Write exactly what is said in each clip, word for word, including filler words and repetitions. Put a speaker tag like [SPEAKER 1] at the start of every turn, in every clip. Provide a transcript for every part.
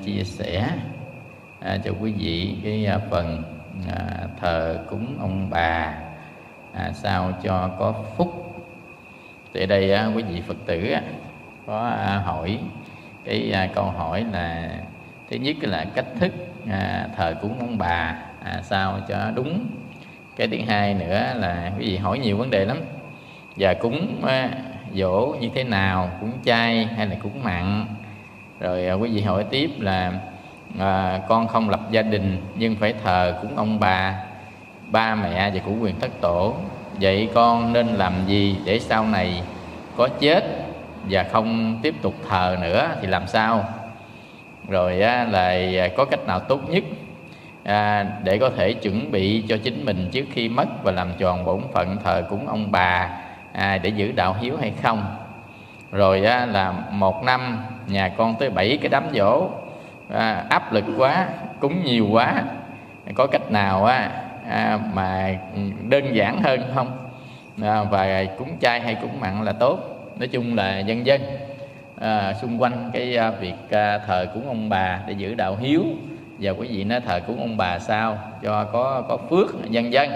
[SPEAKER 1] chia sẻ à, cho quý vị cái à, phần à, thờ cúng ông bà à, sao cho có phúc. Thì đây à, quý vị Phật tử à, có à, hỏi cái à, câu hỏi là thứ nhất là cách thức à, thờ cúng ông bà à, sao cho đúng. Cái thứ hai nữa là quý vị hỏi nhiều vấn đề lắm, và cúng à, dỗ như thế nào, cúng chay hay là cúng mặn. Rồi à, quý vị hỏi tiếp là à, con không lập gia đình nhưng phải thờ cúng ông bà, ba mẹ và củ quyền thất tổ, vậy con nên làm gì để sau này có chết và không tiếp tục thờ nữa thì làm sao? Rồi á, là có cách nào tốt nhất à, để có thể chuẩn bị cho chính mình trước khi mất và làm tròn bổn phận thờ cúng ông bà à, để giữ đạo hiếu hay không? Rồi á, là một năm nhà con tới bảy cái đám giỗ, à, áp lực quá, cúng nhiều quá, có cách nào á, à, mà đơn giản hơn không? À, và cúng chay hay cúng mặn là tốt. Nói chung là dân dân à, xung quanh cái à, việc à, thờ cúng ông bà để giữ đạo hiếu, và quý vị nói thờ cúng ông bà sao cho có có phước dân dân.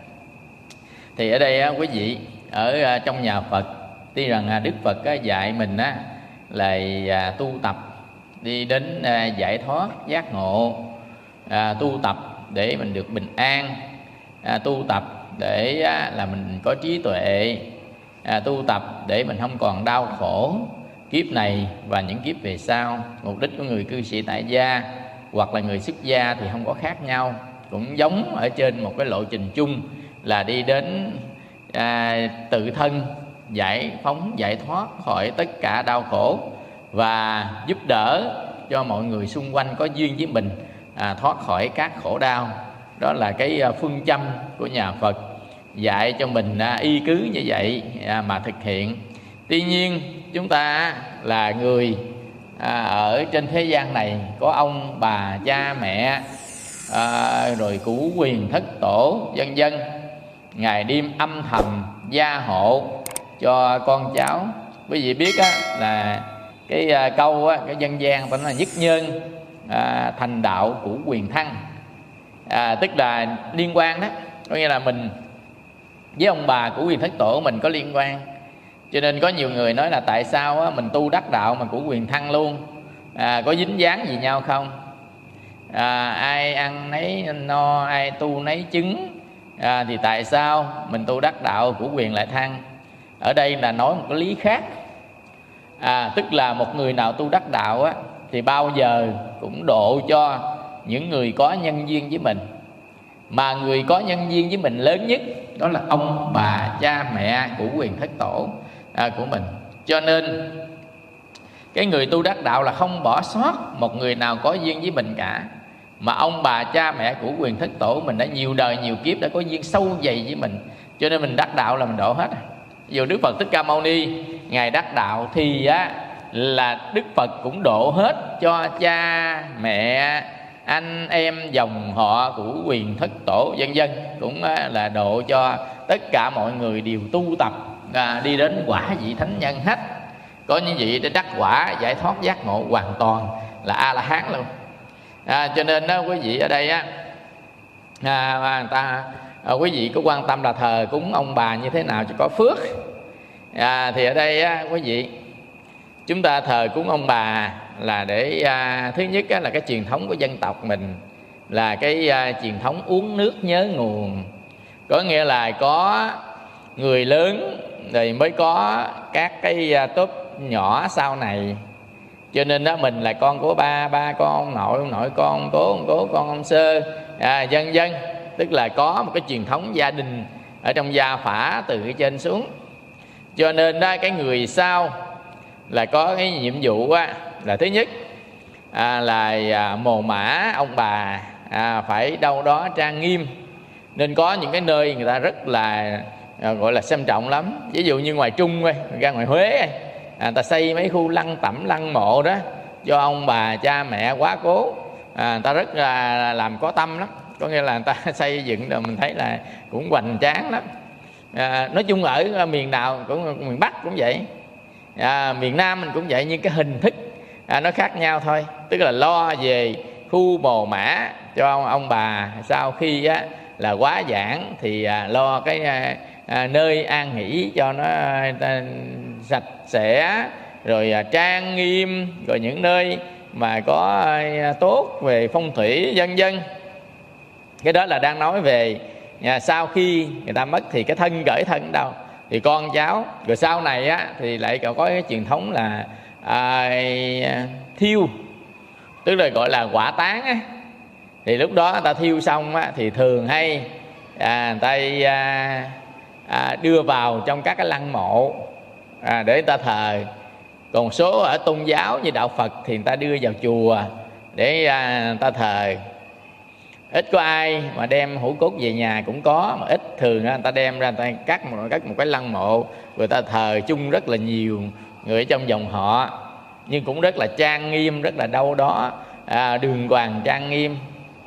[SPEAKER 1] Thì ở đây á, quý vị ở à, trong nhà Phật, tuy rằng à, Đức Phật á, dạy mình á, là à, tu tập đi đến à, giải thoát giác ngộ, à, tu tập để mình được bình an, à, tu tập để à, là mình có trí tuệ, à, tu tập để mình không còn đau khổ kiếp này và những kiếp về sau. Mục đích của người cư sĩ tại gia hoặc là người xuất gia thì không có khác nhau, cũng giống ở trên một cái lộ trình chung là đi đến à, tự thân giải phóng giải thoát khỏi tất cả đau khổ và giúp đỡ cho mọi người xung quanh có duyên với mình à, thoát khỏi các khổ đau. Đó là cái phương châm của nhà Phật dạy cho mình à, y cứ như vậy à, mà thực hiện. Tuy nhiên chúng ta là người à, ở trên thế gian này có ông bà cha mẹ à, rồi củ quyền thất tổ vân vân, ngày đêm âm thầm gia hộ cho con cháu. Quý vị biết á, là cái à, câu á, cái dân gian ta nói là nhất nhân à, thành đạo củ quyền thăng, à, tức là liên quan đó, có nghĩa là mình với ông bà củ quyền thất tổ mình có liên quan. Cho nên có nhiều người nói là tại sao á, mình tu đắc đạo mà củ quyền thăng luôn, à, có dính dáng gì nhau không? À, ai ăn nấy no, ai tu nấy chứng, à, thì tại sao mình tu đắc đạo củ quyền lại thăng? Ở đây là nói một cái lý khác, à, tức là một người nào tu đắc đạo á, thì bao giờ cũng độ cho những người có nhân duyên với mình. Mà người có nhân duyên với mình lớn nhất đó là ông bà cha mẹ củ quyền thất tổ à, của mình. Cho nên cái người tu đắc đạo là không bỏ sót một người nào có duyên với mình cả, mà ông bà cha mẹ củ quyền thất tổ mình đã nhiều đời nhiều kiếp đã có duyên sâu dày với mình, cho nên mình đắc đạo là mình độ hết. Dù Đức Phật Thích Ca Mâu Ni ngài đắc đạo thì á, là Đức Phật cũng độ hết cho cha mẹ anh em dòng họ của quyền thất tổ vân vân, cũng là độ cho tất cả mọi người đều tu tập à, đi đến quả vị thánh nhân hết. Có như vậy để đắc quả giải thoát giác ngộ hoàn toàn là A La Hán luôn. À, cho nên đó quý vị ở đây á, à, người ta à, quý vị có quan tâm là thờ cúng ông bà như thế nào cho có phước. À, thì ở đây á, quý vị chúng ta thờ cúng ông bà là để à, thứ nhất á, là cái truyền thống của dân tộc mình là cái à, truyền thống uống nước nhớ nguồn, có nghĩa là có người lớn rồi mới có các cái à, tốt nhỏ sau này. Cho nên đó mình là con của ba, ba con ông nội, ông nội con ông cố, ông cố con ông sơ, à, dân dân, tức là có một cái truyền thống gia đình ở trong gia phả từ cái trên xuống. Cho nên đó cái người sau là có cái nhiệm vụ á, là thứ nhất à, là à, mồ mả ông bà à, phải đâu đó trang nghiêm, nên có những cái nơi người ta rất là à, gọi là xem trọng lắm. Ví dụ như ngoài Trung ấy, ra ngoài Huế ấy, à, người ta xây mấy khu lăng tẩm lăng mộ đó cho ông bà cha mẹ quá cố, à, người ta rất là làm có tâm lắm. Có nghĩa là người ta xây dựng rồi mình thấy là cũng hoành tráng lắm. À, nói chung ở miền nào cũng miền Bắc cũng vậy, à, miền Nam mình cũng vậy, nhưng cái hình thức à, nó khác nhau thôi. Tức là lo về khu mồ mã cho ông, ông bà sau khi á, là quá giảng thì à, lo cái à, à, nơi an nghỉ cho nó à, sạch sẽ, rồi à, trang nghiêm, rồi những nơi mà có à, tốt về phong thủy vân vân. Cái đó là đang nói về à, sau khi người ta mất thì cái thân gửi thân đâu thì con cháu. Rồi sau này á, thì lại còn có cái truyền thống là à, thiêu, tức là gọi là hỏa táng á. Thì lúc đó người ta thiêu xong á, thì thường hay à, người ta à, à, đưa vào trong các cái lăng mộ à, để người ta thờ. Còn một số ở tôn giáo như đạo Phật thì người ta đưa vào chùa để à, người ta thờ. Ít có ai mà đem hũ cốt về nhà, cũng có, mà ít. Thường người ta đem ra, người ta cắt một, cắt một cái lăng mộ, người ta thờ chung rất là nhiều người ở trong dòng họ, nhưng cũng rất là trang nghiêm, rất là đâu đó à, đường hoàng trang nghiêm.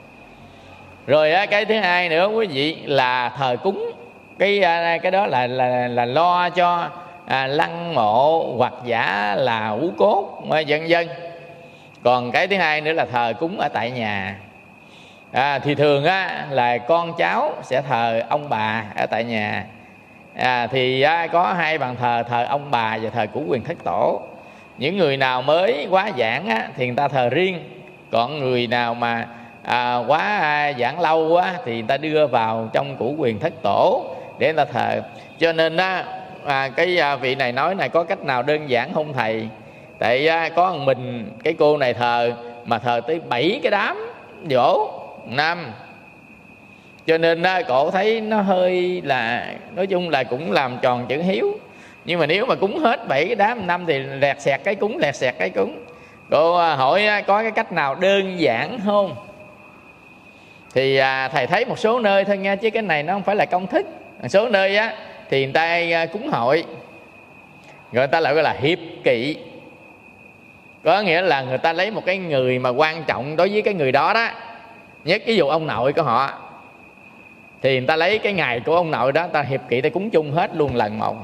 [SPEAKER 1] Rồi á, cái thứ hai nữa quý vị là thờ cúng. Cái cái đó là là là lo cho à, lăng mộ hoặc giả là hũ cốt vân vân. Còn cái thứ hai nữa là thờ cúng ở tại nhà. À, thì thường á, là con cháu sẽ thờ ông bà ở tại nhà. à, Thì á, có hai bàn thờ, thờ ông bà và thờ cửu quyền thất tổ. Những người nào mới quá giảng á, thì người ta thờ riêng. Còn người nào mà à, quá à, giảng lâu á, thì người ta đưa vào trong cửu quyền thất tổ để người ta thờ. Cho nên á, à, cái à, vị này nói này, có cách nào đơn giản không thầy? Tại à, có một mình cái cô này thờ mà thờ tới bảy cái đám dỗ năm, cho nên đó, cổ thấy nó hơi là, nói chung là cũng làm tròn chữ hiếu. Nhưng mà nếu mà cúng hết bảy cái đám năm thì lẹt xẹt cái cúng, lẹt xẹt cái cúng. Cô hỏi có cái cách nào đơn giản không? Thì à, thầy thấy một số nơi thôi nha, chứ cái này nó không phải là công thức. Một số nơi á thì người ta cúng hội, người ta lại gọi là hiệp kỵ. Có nghĩa là người ta lấy một cái người mà quan trọng đối với cái người đó đó. Nhất ví dụ ông nội của họ, thì người ta lấy cái ngày của ông nội đó, người ta hiệp kỵ, ta cúng chung hết luôn lần một.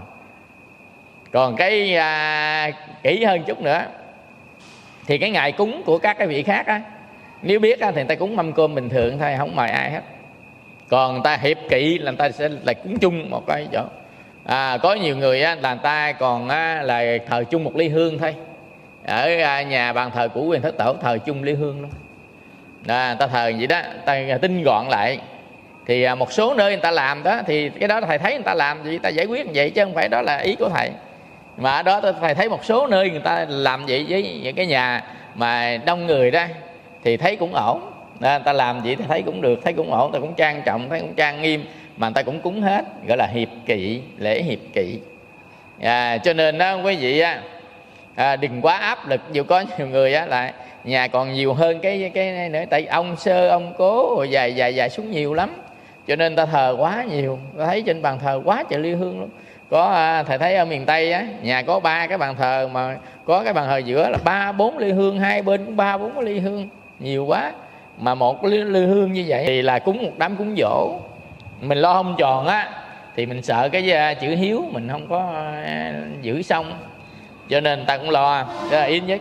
[SPEAKER 1] Còn cái à, kỹ hơn chút nữa, thì cái ngày cúng của các cái vị khác á, nếu biết á, thì người ta cúng mâm cơm bình thường thôi, không mời ai hết. Còn người ta hiệp kỵ là người ta sẽ là cúng chung một cái chỗ. à, Có nhiều người á, là người ta còn á, là thờ chung một ly hương thôi. Ở à, nhà bàn thờ của quyền thất tổ thờ chung ly hương luôn. À, người ta thờ vậy đó, người ta tinh gọn lại. Thì à, một số nơi người ta làm đó, thì cái đó thầy thấy người ta làm vậy, người ta giải quyết vậy, chứ không phải đó là ý của thầy. Mà ở đó thầy thấy một số nơi người ta làm vậy với những cái nhà mà đông người đó, thì thấy cũng ổn. À, người ta làm vậy thì thấy cũng được, thấy cũng ổn, ta cũng trang trọng, thấy cũng trang nghiêm, mà người ta cũng cúng hết, gọi là hiệp kỵ, lễ hiệp kỵ. À, cho nên đó quý vị á, à, đừng quá áp lực. Dù có nhiều người á là nhà còn nhiều hơn cái cái nữa, tại ông sơ ông cố rồi dài dài dài xuống nhiều lắm, cho nên ta thờ quá nhiều. Ta thấy trên bàn thờ quá trời ly hương luôn. Có à, thầy thấy ở miền Tây á, nhà có ba cái bàn thờ, mà có cái bàn thờ giữa là ba bốn ly hương, hai bên cũng ba bốn ly hương, nhiều quá. Mà một ly, ly hương như vậy thì là cúng một đám cúng dỗ. Mình lo không tròn á, thì mình sợ cái chữ hiếu mình không có giữ xong, cho nên ta cũng lo. Đó là ý nhất.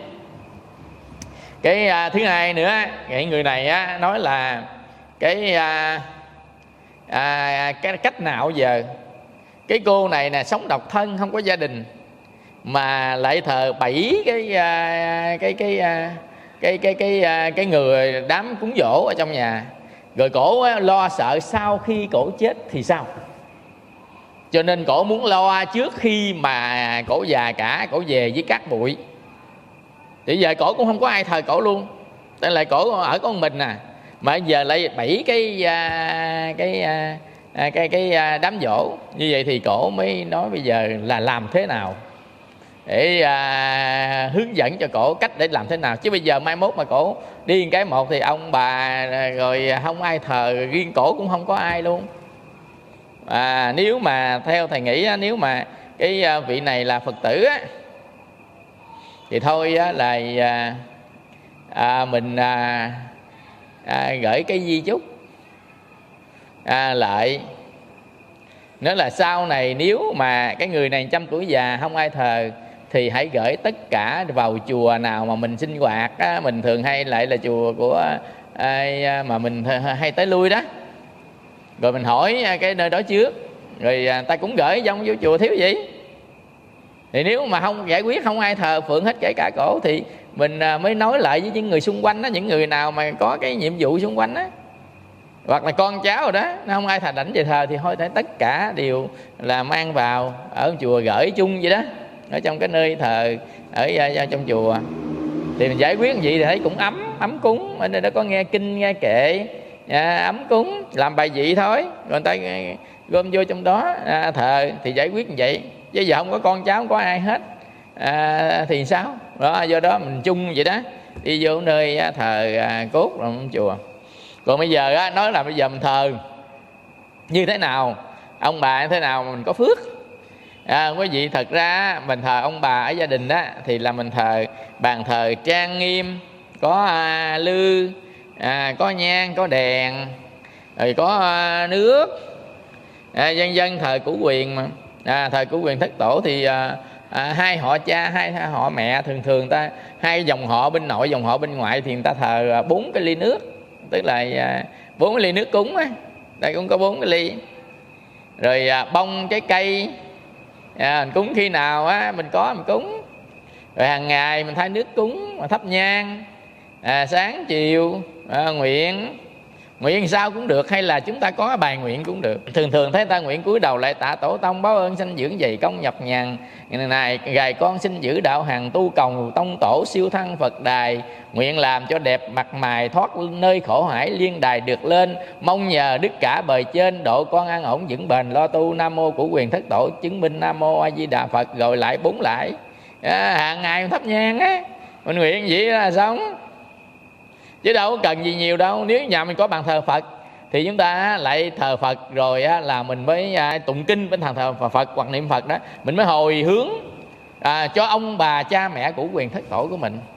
[SPEAKER 1] Cái à, thứ hai nữa, cái người này á, nói là cái à, à, cái cách nào giờ cái cô này nè sống độc thân, không có gia đình, mà lại thờ bảy cái à, cái cái à, cái cái cái cái, cái người đám cúng dỗ ở trong nhà. Rồi cổ á, lo sợ sau khi cổ chết thì sao, cho nên cổ muốn lo trước khi mà cổ già cả, cổ về với cát bụi. Thì giờ cổ cũng không có ai thờ cổ luôn, tại lại cổ ở có một mình à, mà giờ lại bảy cái cái cái cái, cái, cái đám dỗ như vậy, thì cổ mới nói bây giờ là làm thế nào để à, hướng dẫn cho cổ cách để làm thế nào. Chứ bây giờ mai mốt mà cổ đi cái một thì ông bà rồi không ai thờ, riêng cổ cũng không có ai luôn. À, nếu mà theo thầy nghĩ, nếu mà cái vị này là Phật tử á, thì thôi á, là à, à, mình à, à, gửi cái di chúc à, lại. Nói là sau này nếu mà cái người này trăm tuổi già không ai thờ, thì hãy gửi tất cả vào chùa nào mà mình sinh hoạt á, mình thường hay lại là chùa của ai mà mình hay tới lui đó, rồi mình hỏi cái nơi đó trước, rồi ta cũng gửi dông vô chùa thiếu gì. Thì nếu mà không giải quyết, không ai thờ phượng hết kể cả cổ, thì mình mới nói lại với những người xung quanh đó, những người nào mà có cái nhiệm vụ xung quanh đó, hoặc là con cháu rồi đó, nó không ai thà đảnh về thờ thì thôi tất cả đều là mang vào ở chùa gửi chung vậy đó, ở trong cái nơi thờ ở, ở trong chùa. Thì mình giải quyết gì thì thấy cũng ấm ấm cúng, ở đây đó có nghe kinh nghe kệ, à, ấm cúng làm bài vị thôi, rồi người ta gom vô trong đó à, thờ thì giải quyết như vậy. Chứ giờ không có con cháu, không có ai hết à, thì sao đó. Do đó mình chung vậy đó, đi vô nơi thờ à, cốt rồi chùa. Còn bây giờ á, nói là bây giờ mình thờ như thế nào, ông bà như thế nào mà mình có phước à, quý vị. Thật ra mình thờ ông bà ở gia đình đó thì là mình thờ bàn thờ trang nghiêm, có à, lư à, có nhang, có đèn, rồi có à, nước à, dân dân thờ cửu quyền mà à, thờ cửu quyền thất tổ thì à, à, hai họ cha hai, hai họ mẹ, thường thường ta hai dòng họ bên nội dòng họ bên ngoại thì người ta thờ bốn cái ly nước, tức là bốn cái ly nước cúng á, đây cũng có bốn cái ly. Rồi à, bông trái cây à, mình cúng khi nào á mình có mình cúng. Rồi hàng ngày mình thay nước cúng, mà thắp nhang à, sáng chiều à, nguyện nguyện sao cũng được, hay là chúng ta có bài nguyện cũng được. Thường thường thấy ta nguyện cúi đầu lại tạ tổ tông, báo ơn sanh dưỡng dày công nhập nhàn này, gài con xin giữ đạo hằng, tu cầu tông tổ siêu thăng Phật đài, nguyện làm cho đẹp mặt mày, thoát nơi khổ hải liên đài được lên, mong nhờ đức cả bề trên độ con an ổn vững bền, lo tu nam mô cửu quyền thất tổ, chứng minh nam mô A Di Đà Phật, rồi lại bốn lại à, hàng ngày thắp nhang á, mình nguyện vậy là xong, chứ đâu có cần gì nhiều đâu. Nếu nhà mình có bàn thờ Phật thì chúng ta lại thờ Phật, rồi là mình mới tụng kinh bên thờ Phật hoặc niệm Phật đó, mình mới hồi hướng à, cho ông bà cha mẹ cửu quyền thất tổ của mình.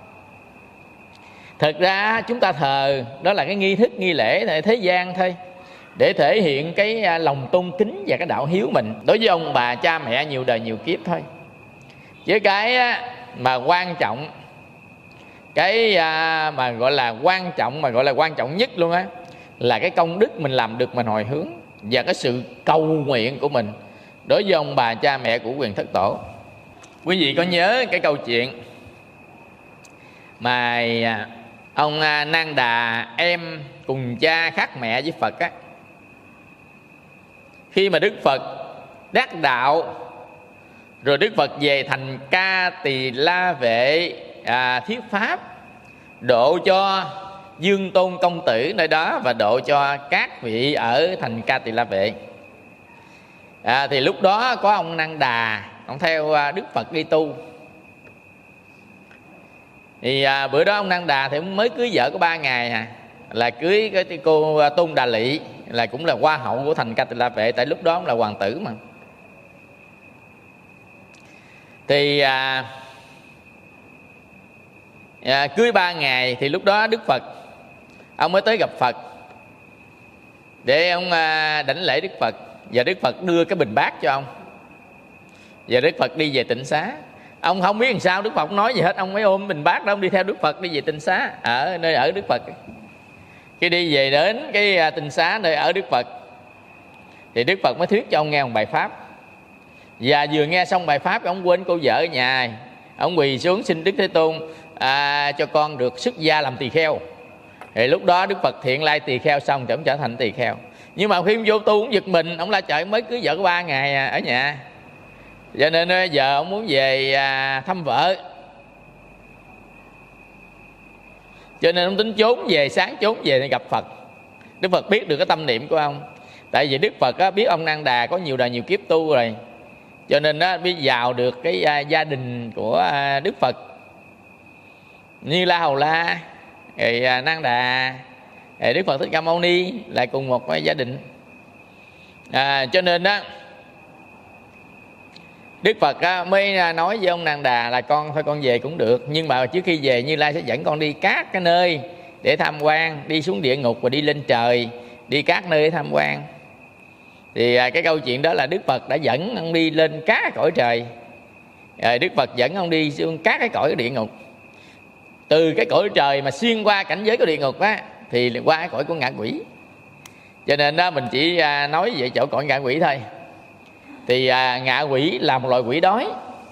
[SPEAKER 1] Thực ra chúng ta thờ đó là cái nghi thức nghi lễ thế gian thôi, để thể hiện cái lòng tôn kính và cái đạo hiếu mình đối với ông bà cha mẹ nhiều đời nhiều kiếp thôi. Chứ cái mà quan trọng, cái mà gọi là quan trọng, mà gọi là quan trọng nhất luôn á, là cái công đức mình làm được mình hồi hướng, và cái sự cầu nguyện của mình đối với ông bà cha mẹ của quyền thất tổ. Quý vị có nhớ cái câu chuyện mà ông Nang Đà em cùng cha khác mẹ với Phật á, khi mà Đức Phật đắc đạo rồi, Đức Phật về thành Ca Tỳ La Vệ à, thuyết pháp, độ cho Dương Tôn công tử nơi đó và độ cho các vị ở thành Ca Tỳ La Vệ à, thì lúc đó có ông Nang Đà, ông theo Đức Phật đi tu. Thì à, bữa đó ông Nang Đà thì mới cưới vợ có ba ngày à, là cưới cái cô Tôn Đà Lị, là cũng là hoa hậu của thành Ca Tỳ La Vệ, tại lúc đó ông là hoàng tử mà. Thì à, à, cưới ba ngày thì lúc đó Đức Phật ông mới tới gặp Phật để ông à, đảnh lễ Đức Phật, và Đức Phật đưa cái bình bát cho ông, và Đức Phật đi về tịnh xá. Ông không biết làm sao, Đức Phật nói gì hết, ông mới ôm bình bát đó, ông đi theo Đức Phật đi về tịnh xá ở nơi ở Đức Phật. Khi đi về đến cái tịnh xá nơi ở Đức Phật thì Đức Phật mới thuyết cho ông nghe một bài pháp. Và vừa nghe xong bài pháp, ông quên cô vợ ở nhà, ông quỳ xuống xin Đức Thế Tôn à, cho con được xuất gia làm tỳ kheo. Thì lúc đó Đức Phật thiện lai tỳ kheo xong thì ông trở thành tỳ kheo. Nhưng mà khi ông vô tu cũng giật mình, ông la trời mới cưới vợ có ba ngày ở nhà, cho nên giờ ông muốn về à, thăm vợ, cho nên ông tính trốn về, sáng trốn về để gặp Phật. Đức Phật biết được cái tâm niệm của ông, tại vì Đức Phật á, biết ông Nang Đà có nhiều đời nhiều kiếp tu rồi, cho nên á, biết vào được cái à, gia đình của à, Đức Phật, Như La Hầu La, rồi à, Nang Đà, rồi Đức Phật Thích Ca Mâu Ni là cùng một cái gia đình à, cho nên đó Đức Phật á, mới nói với ông Nang Đà là con thôi con về cũng được, nhưng mà trước khi về Như Lai sẽ dẫn con đi các cái nơi để tham quan, đi xuống địa ngục và đi lên trời, đi các nơi để tham quan. Thì à, cái câu chuyện đó là Đức Phật đã dẫn ông đi lên các cõi trời Rồi Đức Phật dẫn ông đi xuống các cái cõi địa ngục. Từ cái cõi trời mà xuyên qua cảnh giới của địa ngục á, thì qua cái cõi của ngạ quỷ. Cho nên đó mình chỉ nói về chỗ cõi ngạ quỷ thôi. Thì à, ngạ quỷ là một loại quỷ đói.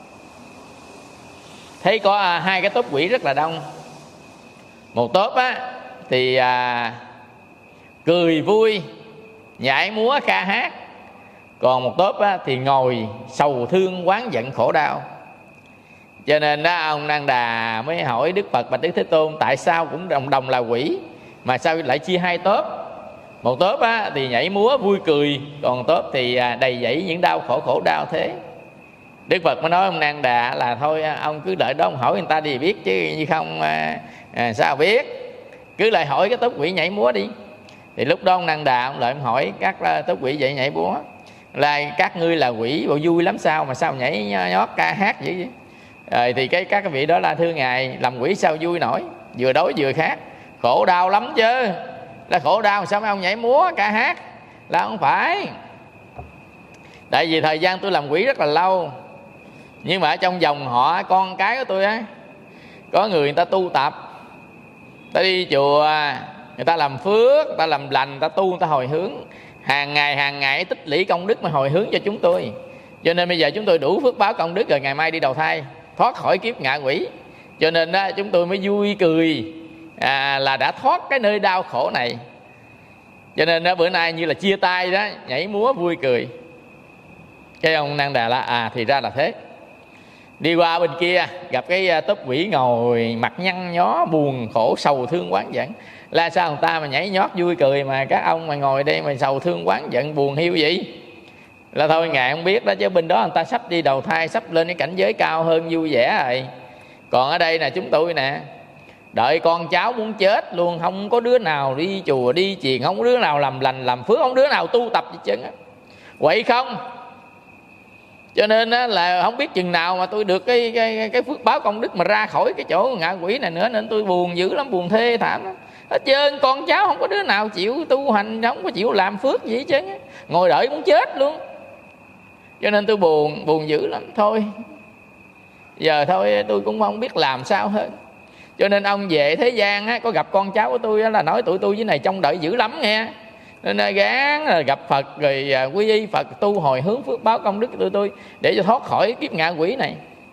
[SPEAKER 1] Thấy có à, hai cái tốp quỷ rất là đông. Một tốp á thì à, cười vui, nhảy múa ca hát. Còn một tốp á, thì ngồi sầu thương oán giận khổ đau. Cho nên đó ông Nan Đà mới hỏi Đức Phật bạch Đức Thế Tôn, tại sao cũng đồng đồng là quỷ mà sao lại chia hai tốp? Một tốp á, thì nhảy múa vui cười, còn một tốp thì à, đầy dẫy những đau khổ khổ đau thế. Đức Phật mới nói ông Nan Đà là thôi ông cứ đợi đó ông hỏi người ta đi biết, chứ như không à, à, sao biết. Cứ lại hỏi cái tốp quỷ nhảy múa đi. Thì lúc đó ông Nan Đà ông lại ông hỏi các tốp quỷ dậy nhảy múa là các ngươi là quỷ bộ vui lắm sao mà sao nhảy nhót ca hát vậy? Rồi thì cái các cái vị đó là thưa ngài, làm quỷ sao vui nổi, vừa đói vừa khát, khổ đau lắm chứ. Là khổ đau sao mấy ông nhảy múa ca hát? Là không phải. Tại vì thời gian tôi làm quỷ rất là lâu, nhưng mà ở trong dòng họ con cái của tôi á, có người người ta tu tập, ta đi chùa, người ta làm phước, người ta làm lành, người ta tu, người ta hồi hướng, hàng ngày hàng ngày tích lũy công đức mà hồi hướng cho chúng tôi. Cho nên bây giờ chúng tôi đủ phước báo công đức rồi, ngày mai đi đầu thai thoát khỏi kiếp ngạ quỷ. Cho nên đó chúng tôi mới vui cười à, là đã thoát cái nơi đau khổ này. Cho nên đó bữa nay như là chia tay đó, nhảy múa vui cười. Cái ông Nan Đà là à thì ra là thế. Đi qua bên kia gặp cái tốp quỷ ngồi mặt nhăn nhó buồn khổ sầu thương oán giận. Là sao người ta mà nhảy nhót vui cười mà các ông mà ngồi đây mà sầu thương oán giận buồn hiu vậy? Là thôi ngài không biết đó, chứ bên đó người ta sắp đi đầu thai, sắp lên cái cảnh giới cao hơn vui vẻ rồi. Còn ở đây nè chúng tôi nè, đợi con cháu muốn chết luôn, không có đứa nào đi chùa đi chiền, không có đứa nào làm lành làm phước, không đứa nào tu tập gì chứ. Quậy không? Cho nên là không biết chừng nào mà tôi được cái, cái, cái phước báo công đức mà ra khỏi cái chỗ ngạ quỷ này nữa. Nên tôi buồn dữ lắm, buồn thê thảm lắm. Hết trơn con cháu không có đứa nào chịu tu hành, không có chịu làm phước gì chứ, ngồi đợi muốn chết luôn. Cho nên tôi buồn, buồn dữ lắm. Thôi giờ thôi tôi cũng không biết làm sao hết. Cho nên ông về thế gian á, có gặp con cháu của tôi á, là nói tụi tôi với này trông đợi dữ lắm nghe. Nên gán là gặp Phật rồi quy y Phật, tu hồi hướng phước báo công đức của tụi tôi để cho thoát khỏi kiếp ngạ quỷ này.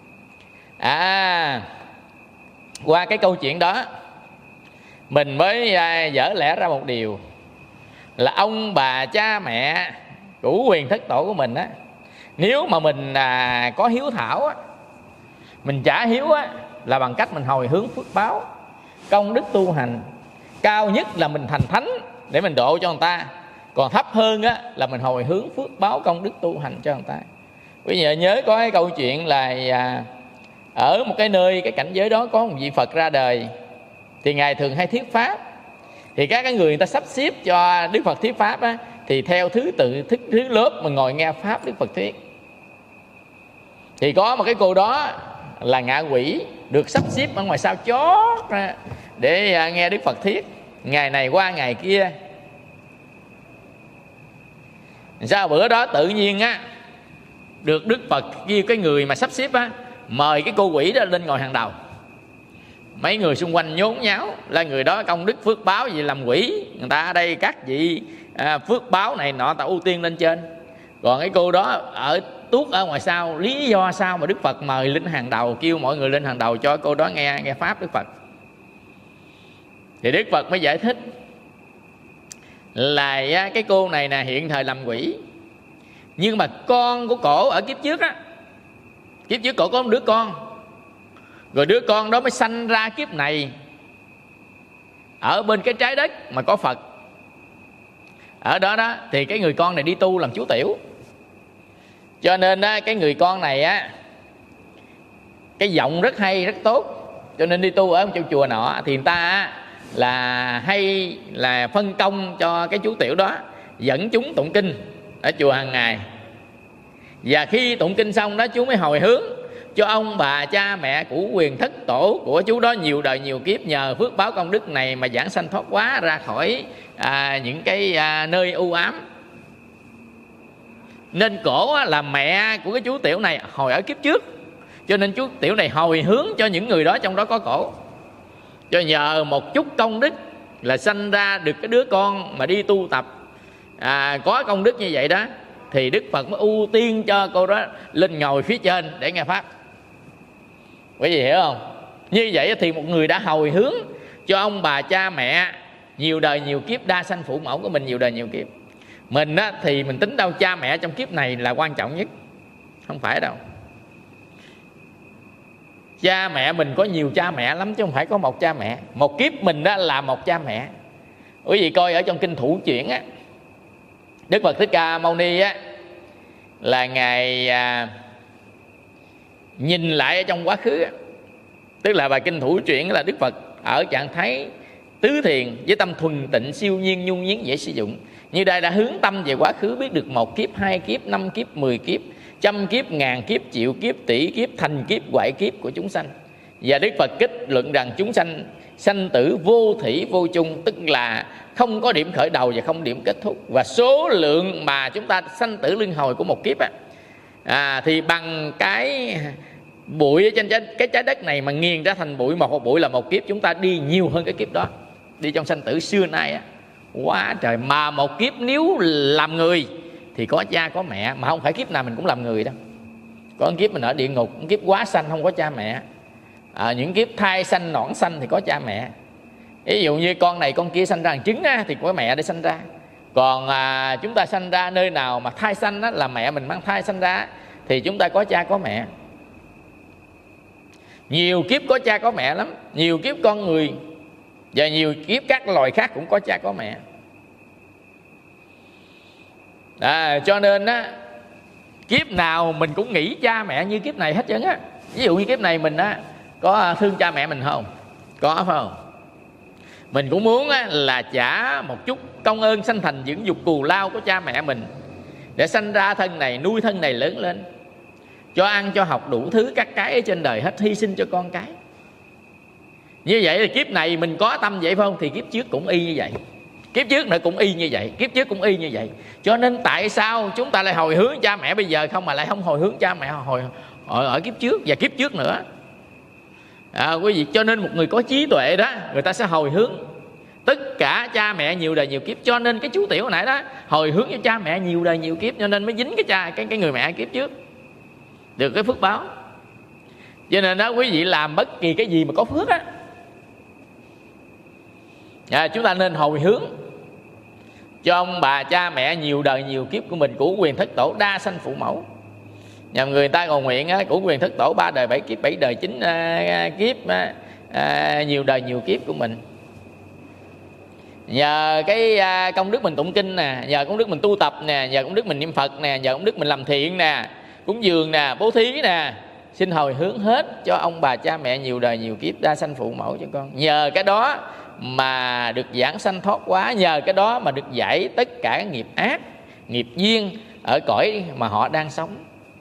[SPEAKER 1] À, qua cái câu chuyện đó mình mới dở lẽ ra một điều là ông bà cha mẹ cửu quyền thất tổ của mình á, nếu mà mình à, có hiếu thảo á, mình trả hiếu á, là bằng cách mình hồi hướng phước báo công đức tu hành. Cao nhất là mình thành thánh để mình độ cho người ta, còn thấp hơn á, là mình hồi hướng phước báo công đức tu hành cho người ta. Bây giờ nhớ có cái câu chuyện là à, ở một cái nơi cái cảnh giới đó có một vị Phật ra đời, thì ngài thường hay thuyết pháp. Thì các cái người người ta sắp xếp cho Đức Phật thuyết pháp á, thì theo thứ tự thứ, thứ lớp mà ngồi nghe pháp Đức Phật thuyết. Thì có một cái cô đó là ngạ quỷ, được sắp xếp ở ngoài sau chót để nghe Đức Phật thuyết. Ngày này qua ngày kia, sao bữa đó tự nhiên á, được Đức Phật kêu cái người mà sắp xếp á, mời cái cô quỷ đó lên ngồi hàng đầu. Mấy người xung quanh nhốn nháo là người đó công đức phước báo gì làm quỷ, người ta ở đây các vị à, phước báo này nọ ta ưu tiên lên trên. Còn cái cô đó ở tuốt ở ngoài sau. Lý do sao mà Đức Phật mời lên hàng đầu, kêu mọi người lên hàng đầu cho cô đó nghe nghe pháp Đức Phật? Thì Đức Phật mới giải thích là cái cô này nè hiện thời làm quỷ, nhưng mà con của cổ ở kiếp trước á, kiếp trước cổ có một đứa con, rồi đứa con đó mới sanh ra kiếp này ở bên cái trái đất mà có Phật. Ở đó đó thì cái người con này đi tu làm chú tiểu. Cho nên á, cái người con này á, cái giọng rất hay, rất tốt, cho nên đi tu ở một chỗ chùa nọ. Thì người ta á, là hay là phân công cho cái chú tiểu đó dẫn chúng tụng kinh ở chùa hàng ngày. Và khi tụng kinh xong đó, chú mới hồi hướng cho ông bà cha mẹ cửu quyền thất tổ của chú đó nhiều đời nhiều kiếp, nhờ phước báo công đức này mà giảng sanh thoát hóa ra khỏi à, những cái à, nơi u ám. Nên cổ là mẹ của cái chú tiểu này hồi ở kiếp trước Cho nên chú tiểu này hồi hướng cho những người đó trong đó có cổ, cho nhờ một chút công đức là sanh ra được cái đứa con mà đi tu tập, à, có công đức như vậy đó, thì Đức Phật mới ưu tiên cho cô đó lên ngồi phía trên để nghe pháp. Quý vị hiểu không? Như vậy thì một người đã hồi hướng cho ông bà cha mẹ nhiều đời nhiều kiếp, đa sanh phụ mẫu của mình nhiều đời nhiều kiếp. Mình á, thì mình tính đâu cha mẹ trong kiếp này là quan trọng nhất, không phải đâu. Cha mẹ mình có nhiều cha mẹ lắm chứ không phải có một cha mẹ. Một kiếp mình đó là một cha mẹ. Quý vị coi ở trong kinh Thủ Chuyển á, Đức Phật Thích Ca Mâu Ni á, là Ngài à, nhìn lại ở trong quá khứ á, tức là bài kinh Thủ Chuyển là Đức Phật ở trạng thái tứ thiền với tâm thuần tịnh siêu nhiên nhu nhiến dễ sử dụng. Như đây đã hướng tâm về quá khứ, biết được một kiếp, hai kiếp, năm kiếp, mười kiếp, trăm kiếp, ngàn kiếp, triệu kiếp, tỷ kiếp, thành kiếp, hoại kiếp của chúng sanh. Và Đức Phật kết luận rằng chúng sanh sanh tử vô thủy vô chung, tức là không có điểm khởi đầu và không điểm kết thúc. Và số lượng mà chúng ta sanh tử luân hồi của một kiếp á, à, thì bằng cái bụi ở trên cái trái đất này mà nghiền ra thành bụi, một bụi là một kiếp, chúng ta đi nhiều hơn cái kiếp đó, đi trong sanh tử xưa nay á, quá trời. Mà một kiếp nếu làm người thì có cha có mẹ, mà không phải kiếp nào mình cũng làm người đâu. Có kiếp mình ở địa ngục, kiếp quá sanh không có cha mẹ, à, những kiếp thai sanh nõn sanh thì có cha mẹ. Ví dụ như con này con kia sanh ra trứng á, thì có mẹ để sanh ra. Còn à, chúng ta sanh ra nơi nào mà thai sanh á, là mẹ mình mang thai sanh ra, thì chúng ta có cha có mẹ. Nhiều kiếp có cha có mẹ lắm, nhiều kiếp con người và nhiều kiếp các loài khác cũng có cha có mẹ. À, cho nên á, kiếp nào mình cũng nghĩ cha mẹ như kiếp này hết trơn á. Ví dụ như kiếp này mình á, có thương cha mẹ mình không? Có phải không? Mình cũng muốn á, là trả một chút công ơn sanh thành dưỡng dục cù lao của cha mẹ mình, để sanh ra thân này, nuôi thân này lớn lên, cho ăn cho học đủ thứ các cái ở trên đời hết, hy sinh cho con cái. Như vậy là kiếp này mình có tâm vậy phải không? Thì kiếp trước cũng y như vậy, kiếp trước nữa cũng y như vậy, kiếp trước cũng y như vậy. Cho nên tại sao chúng ta lại hồi hướng cha mẹ bây giờ không, mà lại không hồi hướng cha mẹ hồi, hồi ở kiếp trước và kiếp trước nữa? À, quý vị, cho nên một người có trí tuệ đó, người ta sẽ hồi hướng tất cả cha mẹ nhiều đời nhiều kiếp. Cho nên cái chú tiểu hồi nãy đó hồi hướng cho cha mẹ nhiều đời nhiều kiếp, cho nên mới dính cái cha cái cái người mẹ kiếp trước được cái phước báo. Cho nên đó quý vị làm bất kỳ cái gì mà có phước á, à, chúng ta nên hồi hướng cho ông bà cha mẹ nhiều đời nhiều kiếp của mình, của quyền thất tổ đa sanh phụ mẫu. Nhà người ta còn nguyện á, của quyền thất tổ ba đời bảy kiếp, bảy đời chín à, kiếp à, à, nhiều đời nhiều kiếp của mình. Nhờ cái à, công đức mình tụng kinh nè, nhờ công đức mình tu tập nè, nhờ công đức mình niệm Phật nè, nhờ công đức mình làm thiện nè, cúng dường nè, bố thí nè, xin hồi hướng hết cho ông bà cha mẹ nhiều đời nhiều kiếp đa sanh phụ mẫu cho con. Nhờ cái đó mà được giảng sanh thoát hóa, nhờ cái đó mà được giải tất cả nghiệp ác, nghiệp duyên ở cõi mà họ đang sống.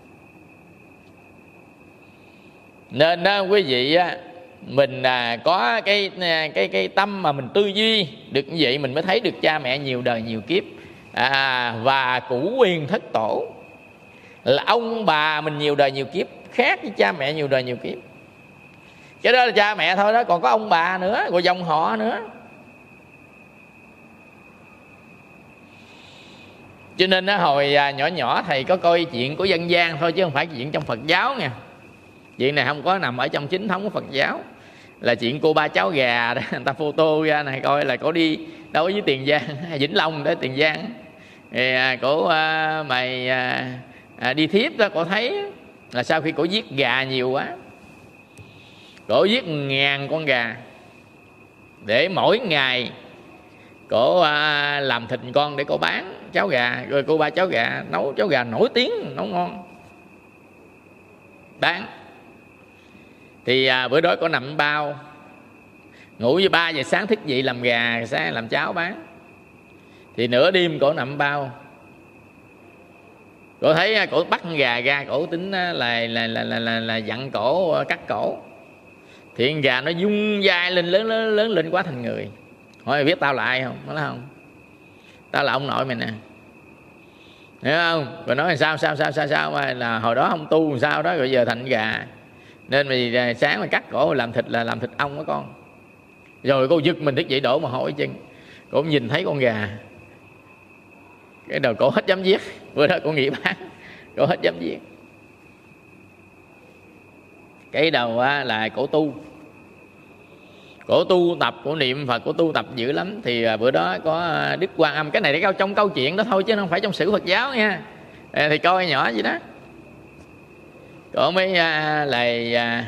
[SPEAKER 1] Nên đó quý vị, mình có cái cái cái tâm mà mình tư duy được như vậy, mình mới thấy được cha mẹ nhiều đời nhiều kiếp, à, và cửu quyền thất tổ là ông bà mình nhiều đời nhiều kiếp, khác với cha mẹ nhiều đời nhiều kiếp. Cái đó là cha mẹ thôi đó, còn có ông bà nữa, rồi dòng họ nữa. Cho nên đó, hồi nhỏ nhỏ thầy có coi chuyện của dân gian thôi, chứ không phải chuyện trong Phật giáo nha. Chuyện này không có nằm ở trong chính thống của Phật giáo. Là chuyện cô ba cháu gà đó, người ta photo ra này coi là cổ đi đâu với Tiền Giang, Vĩnh Long để Tiền Giang. Thì cổ à, mày à, à, đi thiếp đó, cổ thấy là sau khi cổ giết gà nhiều quá, cổ giết ngàn con gà, để mỗi ngày cổ à, làm thịt con để cổ bán cháo gà. Rồi cô ba cháu gà nấu cháo gà nổi tiếng, nấu ngon, bán. Thì à, bữa đó có nằm bao, ngủ với ba giờ sáng thức dậy làm gà, sáng làm cháo bán. Thì nửa đêm cổ nằm bao, cổ thấy cổ bắt con gà ra, cổ tính là là là là là, là dặn cổ cắt cổ. Thì con gà nó dung dai lên, lớn lớn lớn lên quá thành người. Hỏi mày biết tao là ai không? Nó nói không, tao là ông nội mày nè, hiểu không? Rồi nói sao sao sao sao sao mà là hồi đó không tu làm sao đó, rồi giờ thành gà. Nên vì sáng mà cắt cổ làm thịt là làm thịt ong đó con. Rồi cô giật mình thức dậy đổ mồ hôi chân. Cô nhìn thấy con gà, cái đầu cổ hết dám giết. Bữa đó cô nghỉ bán, cổ hết dám giết. Cái đầu á, là cổ tu, cổ tu tập, cổ niệm Phật, cổ tu tập dữ lắm. Thì bữa đó có Đức Quan Âm. Cái này để trong câu chuyện đó thôi chứ không phải trong sử Phật giáo nha. Thì coi nhỏ vậy đó. Cổ mới uh, lại uh,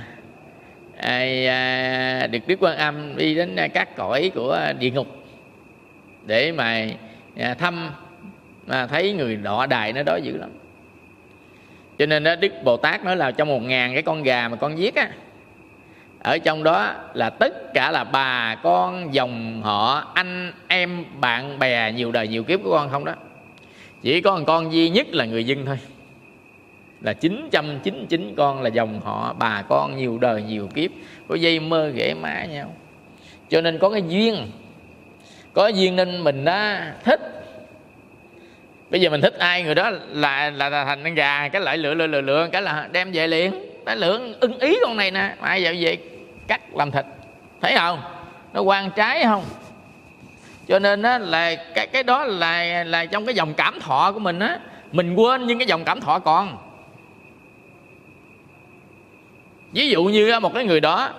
[SPEAKER 1] uh, được Đức Quan Âm đi đến uh, các cõi của địa ngục để mà uh, thăm, mà thấy người đọa đài nó đó dữ lắm. Cho nên đó, Đức Bồ Tát nói là trong một ngàn cái con gà mà con giết á, ở trong đó là tất cả là bà con dòng họ, anh em bạn bè nhiều đời nhiều kiếp của con không đó. Chỉ có một con duy nhất là người dân thôi, là chín trăm chín mươi chín con là dòng họ bà con nhiều đời nhiều kiếp, có dây mơ ghẻ má nhau. Cho nên có cái duyên, có duyên nên mình đã thích. Bây giờ mình thích ai, người đó là là, là thành con gà, cái lại lựa lựa lựa lựa cái là đem về liền. Nó lựa ưng ý con này nè, ai giờ về cắt làm thịt, thấy không? Nó quan trái không? Cho nên á là cái cái đó là là trong cái dòng cảm thọ của mình á, mình quên nhưng cái dòng cảm thọ còn. Ví dụ như một cái người đó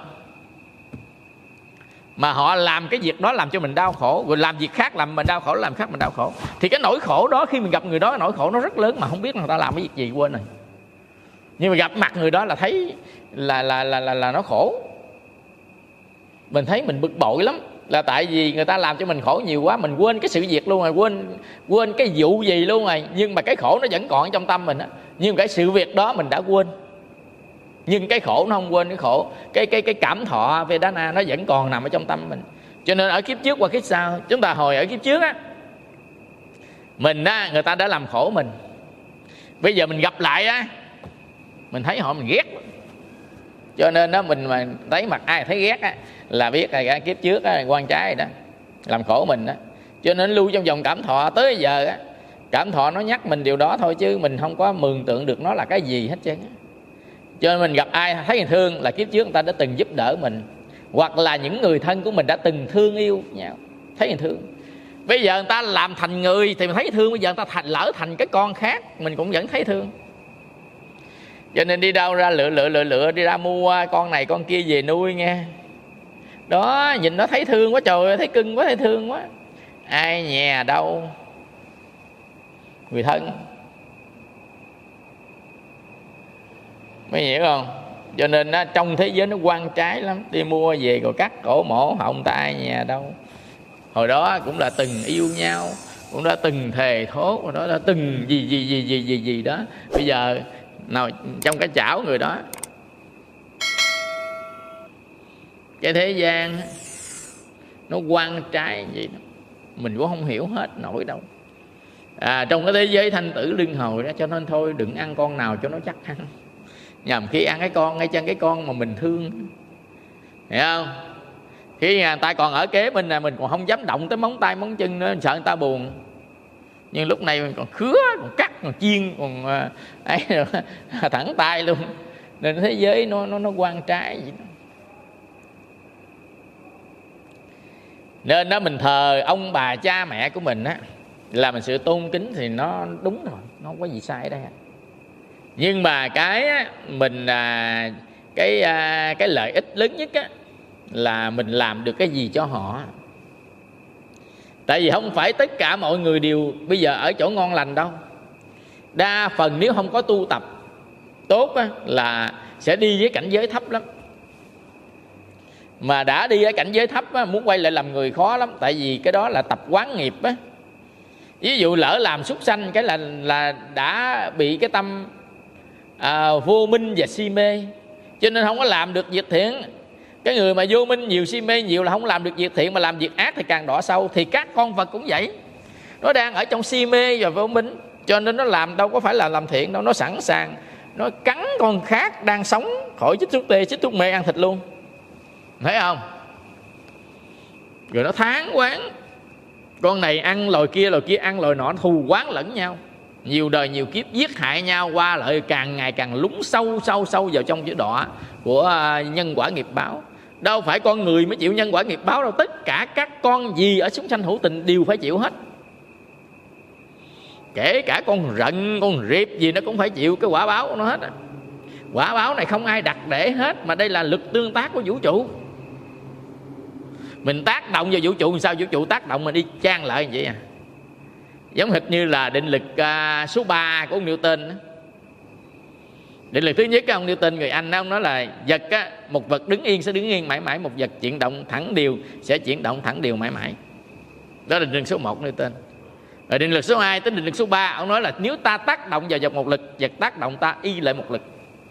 [SPEAKER 1] mà họ làm cái việc đó làm cho mình đau khổ, rồi làm việc khác làm mình đau khổ, làm khác mình đau khổ, thì cái nỗi khổ đó khi mình gặp người đó, nỗi khổ nó rất lớn mà không biết người ta làm cái việc gì quên rồi. Nhưng mà gặp mặt người đó là thấy là là là là, là nó khổ. Mình thấy mình bực bội lắm, là tại vì người ta làm cho mình khổ nhiều quá, mình quên cái sự việc luôn rồi, quên quên cái vụ gì luôn rồi, nhưng mà cái khổ nó vẫn còn trong tâm mình á. Nhưng cái sự việc đó mình đã quên, nhưng cái khổ nó không quên. Cái khổ, cái cái cái cảm thọ Vedana nó vẫn còn nằm ở trong tâm mình. Cho nên ở kiếp trước qua kiếp sau, chúng ta hồi ở kiếp trước á, mình á, người ta đã làm khổ mình, bây giờ mình gặp lại á, mình thấy họ mình ghét. Cho nên đó, mình mà thấy mặt ai thấy ghét á, là biết là cái kiếp trước á, quan trái đó làm khổ mình đó. Cho nên lưu trong dòng cảm thọ tới giờ á, cảm thọ nó nhắc mình điều đó thôi, chứ mình không có mường tượng được nó là cái gì hết trơn á. Cho nên mình gặp ai thấy người thương là kiếp trước người ta đã từng giúp đỡ mình, hoặc là những người thân của mình đã từng thương yêu nhau, thấy người thương. Bây giờ người ta làm thành người thì mình thấy thương, bây giờ người ta thành, lỡ thành cái con khác mình cũng vẫn thấy thương. Cho nên đi đâu ra lựa lựa lựa lựa đi ra mua con này con kia về nuôi nghe. Đó, nhìn nó thấy thương quá, trời ơi, thấy cưng quá, thấy thương quá. Ai nhà đâu người thân, mới hiểu không? Cho nên đó, trong thế giới nó quan trái lắm. Đi mua về rồi cắt cổ mổ họng ta ai nhà đâu. Hồi đó cũng là từng yêu nhau, cũng đã từng thề thốt, hồi đó đã từng gì gì gì gì gì gì đó. Bây giờ nào trong cái chảo người đó. Cái thế gian nó quan trái vậy đó, mình cũng không hiểu hết nổi đâu. À, trong cái thế giới thanh tử luân hồi đó, cho nên thôi đừng ăn con nào cho nó chắc ăn. Nhằm khi ăn cái con, ngay chân cái con mà mình thương, hiểu không? Khi người ta còn ở kế mình là mình còn không dám động tới móng tay móng chân nữa, sợ người ta buồn. Nhưng lúc này mình còn khứa, còn cắt, còn chiên, còn ấy thẳng tay luôn. Nên thế giới nó nó nó quan trái vậy đó. Nên đó mình thờ ông bà cha mẹ của mình á, là mình sự tôn kính thì nó đúng rồi, nó không có gì sai ở đây. Nhưng mà cái á, mình à, cái à, cái lợi ích lớn nhất á, là mình làm được cái gì cho họ. Tại vì không phải tất cả mọi người đều bây giờ ở chỗ ngon lành đâu. Đa phần nếu không có tu tập tốt á, là sẽ đi với cảnh giới thấp lắm. Mà đã đi ở cảnh giới thấp á, muốn quay lại làm người khó lắm. Tại vì cái đó là tập quán nghiệp á. Ví dụ lỡ làm súc sanh cái là là đã bị cái tâm à, vô minh và si mê, cho nên không có làm được việc thiện. Cái người mà vô minh nhiều, si mê nhiều là không làm được việc thiện, mà làm việc ác thì càng đọa sâu. Thì các con Phật cũng vậy, nó đang ở trong si mê và vô minh, cho nên nó làm đâu có phải là làm thiện đâu. Nó sẵn sàng nó cắn con khác đang sống, khỏi chích thuốc tê chích thuốc mê ăn thịt luôn, thấy không? Rồi nó thán quán, con này ăn lòi kia, lòi kia ăn lòi nọ, thù quán lẫn nhau. nhiều đời nhiều kiếp giết hại nhau, qua lại càng ngày càng lún sâu sâu sâu vào trong chữ đọa của nhân quả nghiệp báo. Đâu phải con người mới chịu nhân quả nghiệp báo đâu, tất cả các con gì ở chúng sanh hữu tình đều phải chịu hết. Kể cả con rận, con riệp gì nó cũng phải chịu cái quả báo của nó hết. Quả báo này không ai đặt để hết, mà đây là lực tương tác của vũ trụ. Mình tác động vào vũ trụ, sao vũ trụ tác động mình đi trang lại như vậy à. Giống hệt như là định lực uh, số ba của ông Newton. Định lực thứ nhất, ông Newton người Anh ông nói là vật á, một vật đứng yên sẽ đứng yên mãi mãi, một vật chuyển động thẳng đều sẽ chuyển động thẳng đều mãi mãi. Đó là định lực số một Newton. Rồi định lực số hai tới định lực số ba, ông nói là nếu ta tác động vào vật một lực, vật tác động ta y lại một lực.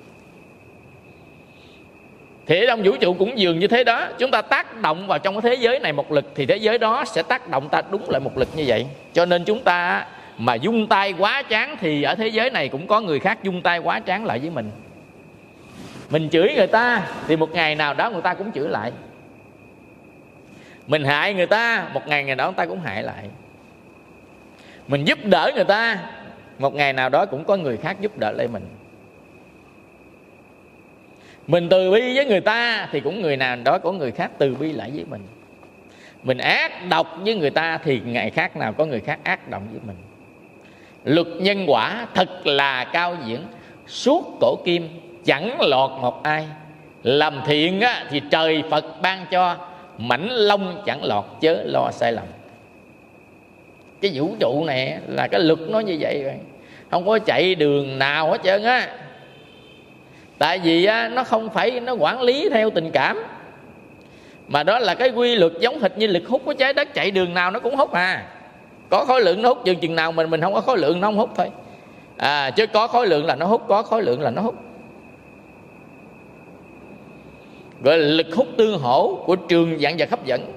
[SPEAKER 1] Thì trong vũ trụ cũng dường như thế đó. Chúng ta tác động vào trong cái thế giới này một lực, thì thế giới đó sẽ tác động ta đúng lại một lực như vậy. Cho nên chúng ta mà dung tay quá tráng, thì ở thế giới này cũng có người khác dung tay quá tráng lại với mình. Mình chửi người ta thì một ngày nào đó người ta cũng chửi lại. Mình hại người ta, một ngày ngày đó người ta cũng hại lại. Mình giúp đỡ người ta, một ngày nào đó cũng có người khác giúp đỡ lại mình. Mình từ bi với người ta thì cũng người nào đó có người khác từ bi lại với mình. Mình ác độc với người ta thì ngày khác nào có người khác ác động với mình. Luật nhân quả thật là cao diễn, suốt cổ kim chẳng lọt một ai. Làm thiện á, thì trời Phật ban cho, mảnh lông chẳng lọt chớ lo sai lầm. Cái vũ trụ này là cái luật nó như vậy rồi, không có chạy đường nào hết trơn á. Tại vì á, nó không phải nó quản lý theo tình cảm, mà đó là cái quy luật giống hệt như lực hút của trái đất, chạy đường nào nó cũng hút à. Có khối lượng nó hút, chừng chừng nào mình mình không có khối lượng nó không hút thôi à, chứ có khối lượng là nó hút, có khối lượng là nó hút. Gọi là lực hút tương hỗ của trường vạn vật hấp dẫn.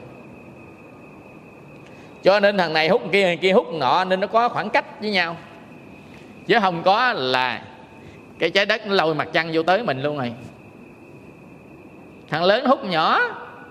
[SPEAKER 1] Cho nên thằng này hút kia, thằng kia hút nọ, nên nó có khoảng cách với nhau, chứ không có là cái trái đất nó lôi mặt trăng vô tới mình luôn rồi. Thằng lớn hút nhỏ.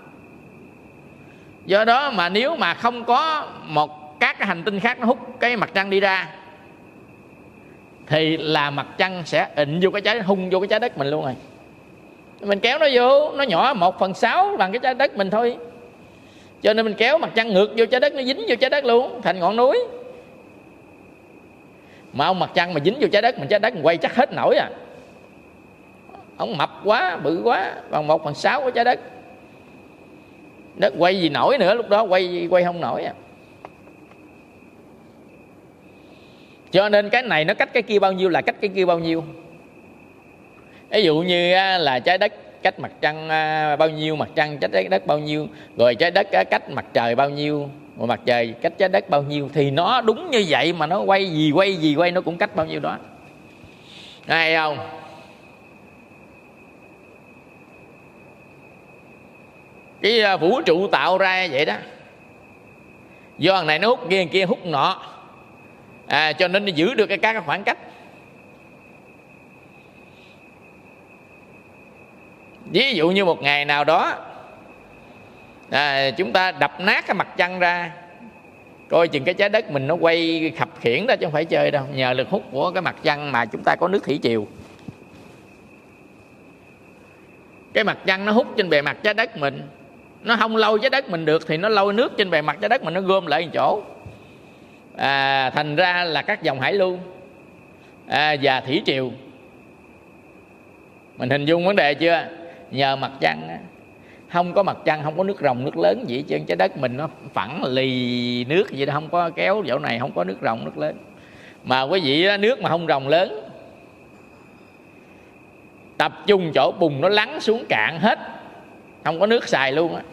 [SPEAKER 1] Do đó mà nếu mà không có một các cái hành tinh khác nó hút cái mặt trăng đi ra, thì là mặt trăng sẽ ịnh vô cái trái, hung vô cái trái đất mình luôn rồi. Mình kéo nó vô, nó nhỏ một phần sáu bằng cái trái đất mình thôi. Cho nên mình kéo mặt trăng ngược vô trái đất, nó dính vô trái đất luôn, thành ngọn núi. Mà ông mặt trăng mà dính vô trái đất, mình trái đất mình quay chắc hết nổi à. Ông mập quá, bự quá, bằng một phần sáu của trái đất. Đất quay gì nổi nữa, lúc đó quay quay không nổi à. Cho nên cái này nó cách cái kia bao nhiêu là cách cái kia bao nhiêu. Ví dụ như là trái đất cách mặt trăng bao nhiêu, mặt trăng cách trái đất bao nhiêu, rồi trái đất cách mặt trời bao nhiêu, rồi mặt trời cách trái đất bao nhiêu, thì nó đúng như vậy, mà nó quay gì quay gì quay nó cũng cách bao nhiêu đó. Hay không? Cái vũ trụ tạo ra vậy đó, do thằng này nó hút kia, thằng kia hút nọ à, cho nên nó giữ được cái các cái khoảng cách. Ví dụ như một ngày nào đó à, chúng ta đập nát cái mặt trăng ra, coi chừng cái trái đất mình nó quay khập khiễng đó, chứ không phải chơi đâu. Nhờ lực hút của cái mặt trăng mà chúng ta có nước thủy triều. Cái mặt trăng nó hút trên bề mặt trái đất mình, nó không lôi trái đất mình được thì nó lôi nước trên bề mặt trái đất mình, nó gom lại một chỗ à, thành ra là các dòng hải lưu à, và thủy triều. Mình hình dung vấn đề chưa? Nhờ mặt trăng á, không có mặt trăng không có nước ròng nước lớn gì hết trơn. Trái đất mình nó phẳng lì nước gì đó, không có kéo chỗ này, không có nước ròng nước lớn. Mà quý vị đó, nước mà không ròng lớn tập trung chỗ bùn nó lắng xuống cạn hết, không có nước xài luôn á.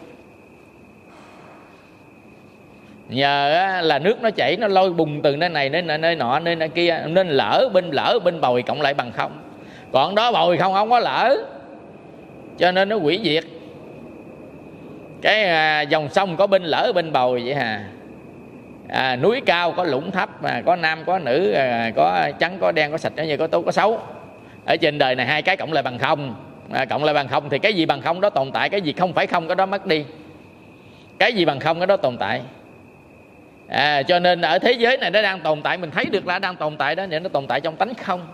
[SPEAKER 1] Nhờ á, là nước nó chảy, nó lôi bùn từ nơi này đến nơi nọ, nơi nơi kia, nên lỡ bên lỡ bên bồi cộng lại bằng không. Còn đó bồi không không có lỡ, cho nên nó hủy diệt. Cái à, dòng sông có bên lỡ bên bồi vậy hà à, núi cao có lũng thấp, mà có nam có nữ à, có trắng có đen, có sạch có như có tốt có xấu. Ở trên đời này hai cái cộng lại bằng không à, cộng lại bằng không thì cái gì bằng không đó tồn tại, cái gì không phải không cái đó mất đi. Cái gì bằng không cái đó tồn tại. à, cho nên ở thế giới này nó đang tồn tại, mình thấy được là đang tồn tại đó, để nó tồn tại trong tánh không.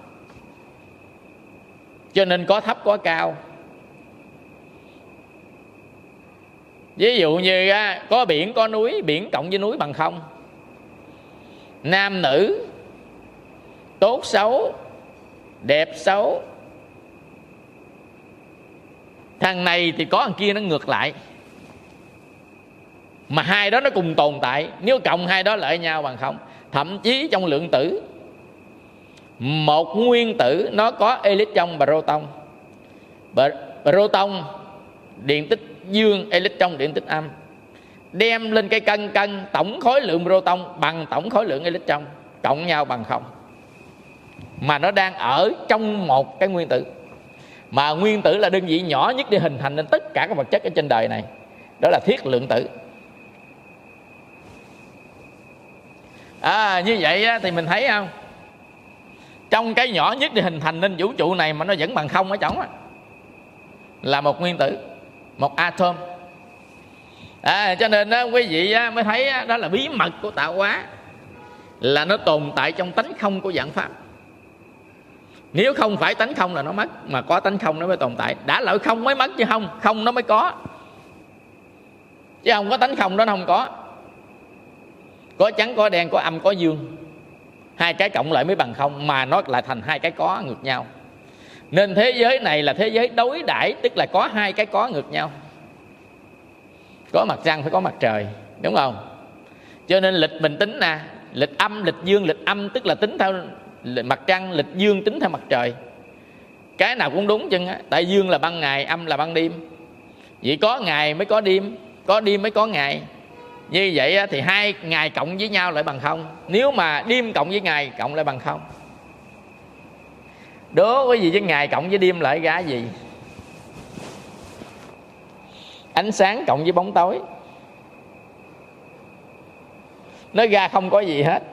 [SPEAKER 1] Cho nên có thấp có cao. Ví dụ như có biển có núi, biển cộng với núi bằng không. Nam nữ, tốt xấu, đẹp xấu, thằng này thì có thằng kia nó ngược lại, mà hai đó nó cùng tồn tại. Nếu cộng hai đó lại nhau bằng không. Thậm chí trong lượng tử, một nguyên tử nó có electron và proton. Proton điện tích dương, electron điện tích âm. Đem lên cái cân cân tổng khối lượng proton bằng tổng khối lượng electron, cộng nhau bằng không. Mà nó đang ở trong một cái nguyên tử. Mà nguyên tử là đơn vị nhỏ nhất để hình thành nên tất cả các vật chất ở trên đời này. Đó là thiết lượng tử. À, như vậy thì mình thấy không, trong cái nhỏ nhất để hình thành nên vũ trụ này mà nó vẫn bằng không ở trỏng á, là một nguyên tử, một atom. À, cho nên đó, quý vị mới thấy đó là bí mật của tạo hóa, là nó tồn tại trong tánh không của vạn pháp. Nếu không phải tánh không là nó mất, mà có tánh không nó mới tồn tại. Đã lợi không mới mất chứ không, không nó mới có. Chứ không có tánh không đó nó không có. Có trắng có đen, có âm có dương, hai cái cộng lại mới bằng không, mà nó lại thành hai cái có ngược nhau. Nên thế giới này là thế giới đối đãi, tức là có hai cái có ngược nhau. Có mặt trăng phải có mặt trời, đúng không? Cho nên lịch mình tính nè, lịch âm, lịch dương. Lịch âm tức là tính theo mặt trăng, lịch dương tính theo mặt trời. Cái nào cũng đúng chân á. Tại dương là ban ngày, âm là ban đêm. Vậy có ngày mới có đêm, có đêm mới có ngày. Như vậy thì hai ngày cộng với nhau lại bằng không. Nếu mà đêm cộng với ngày cộng lại bằng không. Đố cái gì với ngày cộng với đêm lại ra gì? Ánh sáng cộng với bóng tối. Nó ra không có gì hết.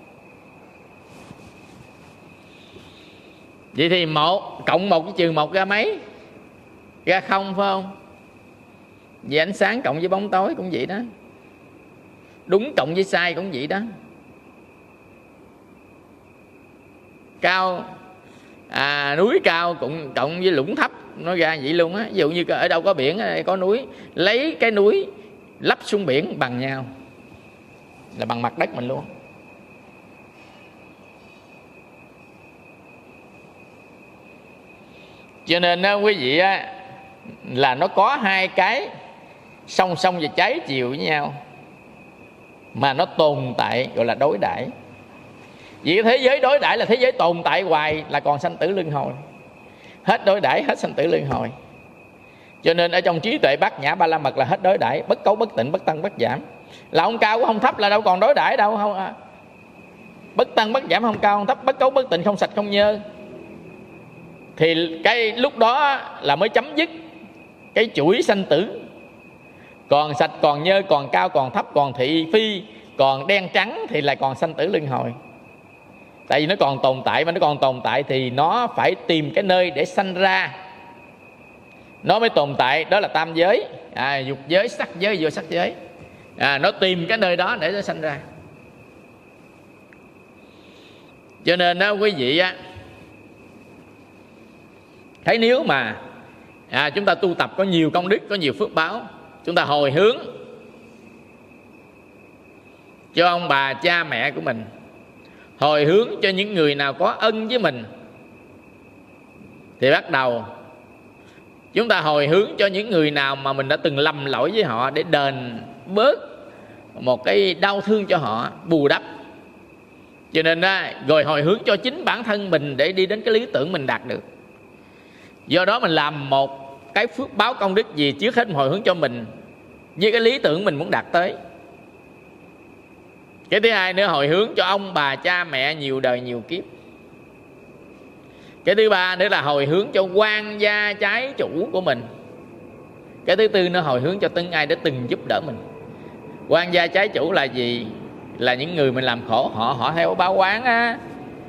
[SPEAKER 1] Vậy thì một cộng một với trừ một ra mấy? Ra không, phải không? Vậy ánh sáng cộng với bóng tối cũng vậy đó. Đúng cộng với sai cũng vậy đó. Cao à, núi cao cộng, cộng với lũng thấp, nó ra vậy luôn á. Ví dụ như ở đâu có biển, ở đây có núi, lấy cái núi lắp xuống biển bằng nhau, là bằng mặt đất mình luôn. Cho nên đó, quý vị á, là nó có hai cái song song và trái chiều với nhau, mà nó tồn tại gọi là đối đãi. Vì thế giới đối đãi là thế giới tồn tại hoài, là còn sanh tử luân hồi. Hết đối đãi hết sanh tử luân hồi. Cho nên ở trong trí tuệ bát nhã ba la mật là hết đối đãi, bất cấu bất tịnh, bất tăng bất giảm. Là không cao cũng không thấp, là đâu còn đối đãi đâu. Không à. Bất tăng bất giảm, không cao không thấp, bất cấu bất tịnh, không sạch không nhơ. Thì cái lúc đó là mới chấm dứt cái chuỗi sanh tử. Còn sạch, còn nhơ, còn cao, còn thấp, còn thị phi, còn đen trắng thì lại còn sanh tử luân hồi. Tại vì nó còn tồn tại, mà nó còn tồn tại thì nó phải tìm cái nơi để sanh ra, nó mới tồn tại. Đó là tam giới, à, dục giới, sắc giới, vô sắc giới. à, Nó tìm cái nơi đó để nó sanh ra. Cho nên đó quý vị á, thấy nếu mà à, chúng ta tu tập có nhiều công đức, có nhiều phước báo, chúng ta hồi hướng cho ông bà cha mẹ của mình, hồi hướng cho những người nào có ân với mình, thì bắt đầu chúng ta hồi hướng cho những người nào mà mình đã từng lầm lỗi với họ, để đền bớt một cái đau thương cho họ, bù đắp. Cho nên đó, rồi hồi hướng cho chính bản thân mình để đi đến cái lý tưởng mình đạt được. Do đó mình làm một cái phước báo công đức gì, trước hết mình hồi hướng cho mình với cái lý tưởng mình muốn đạt tới. Cái thứ hai nữa, hồi hướng cho ông bà cha mẹ nhiều đời nhiều kiếp. Cái thứ ba nữa là hồi hướng cho quan gia trái chủ của mình. Cái thứ tư nữa, hồi hướng cho từng ai đã từng giúp đỡ mình. Quan gia trái chủ là gì? Là những người mình làm khổ họ, họ theo báo quán á.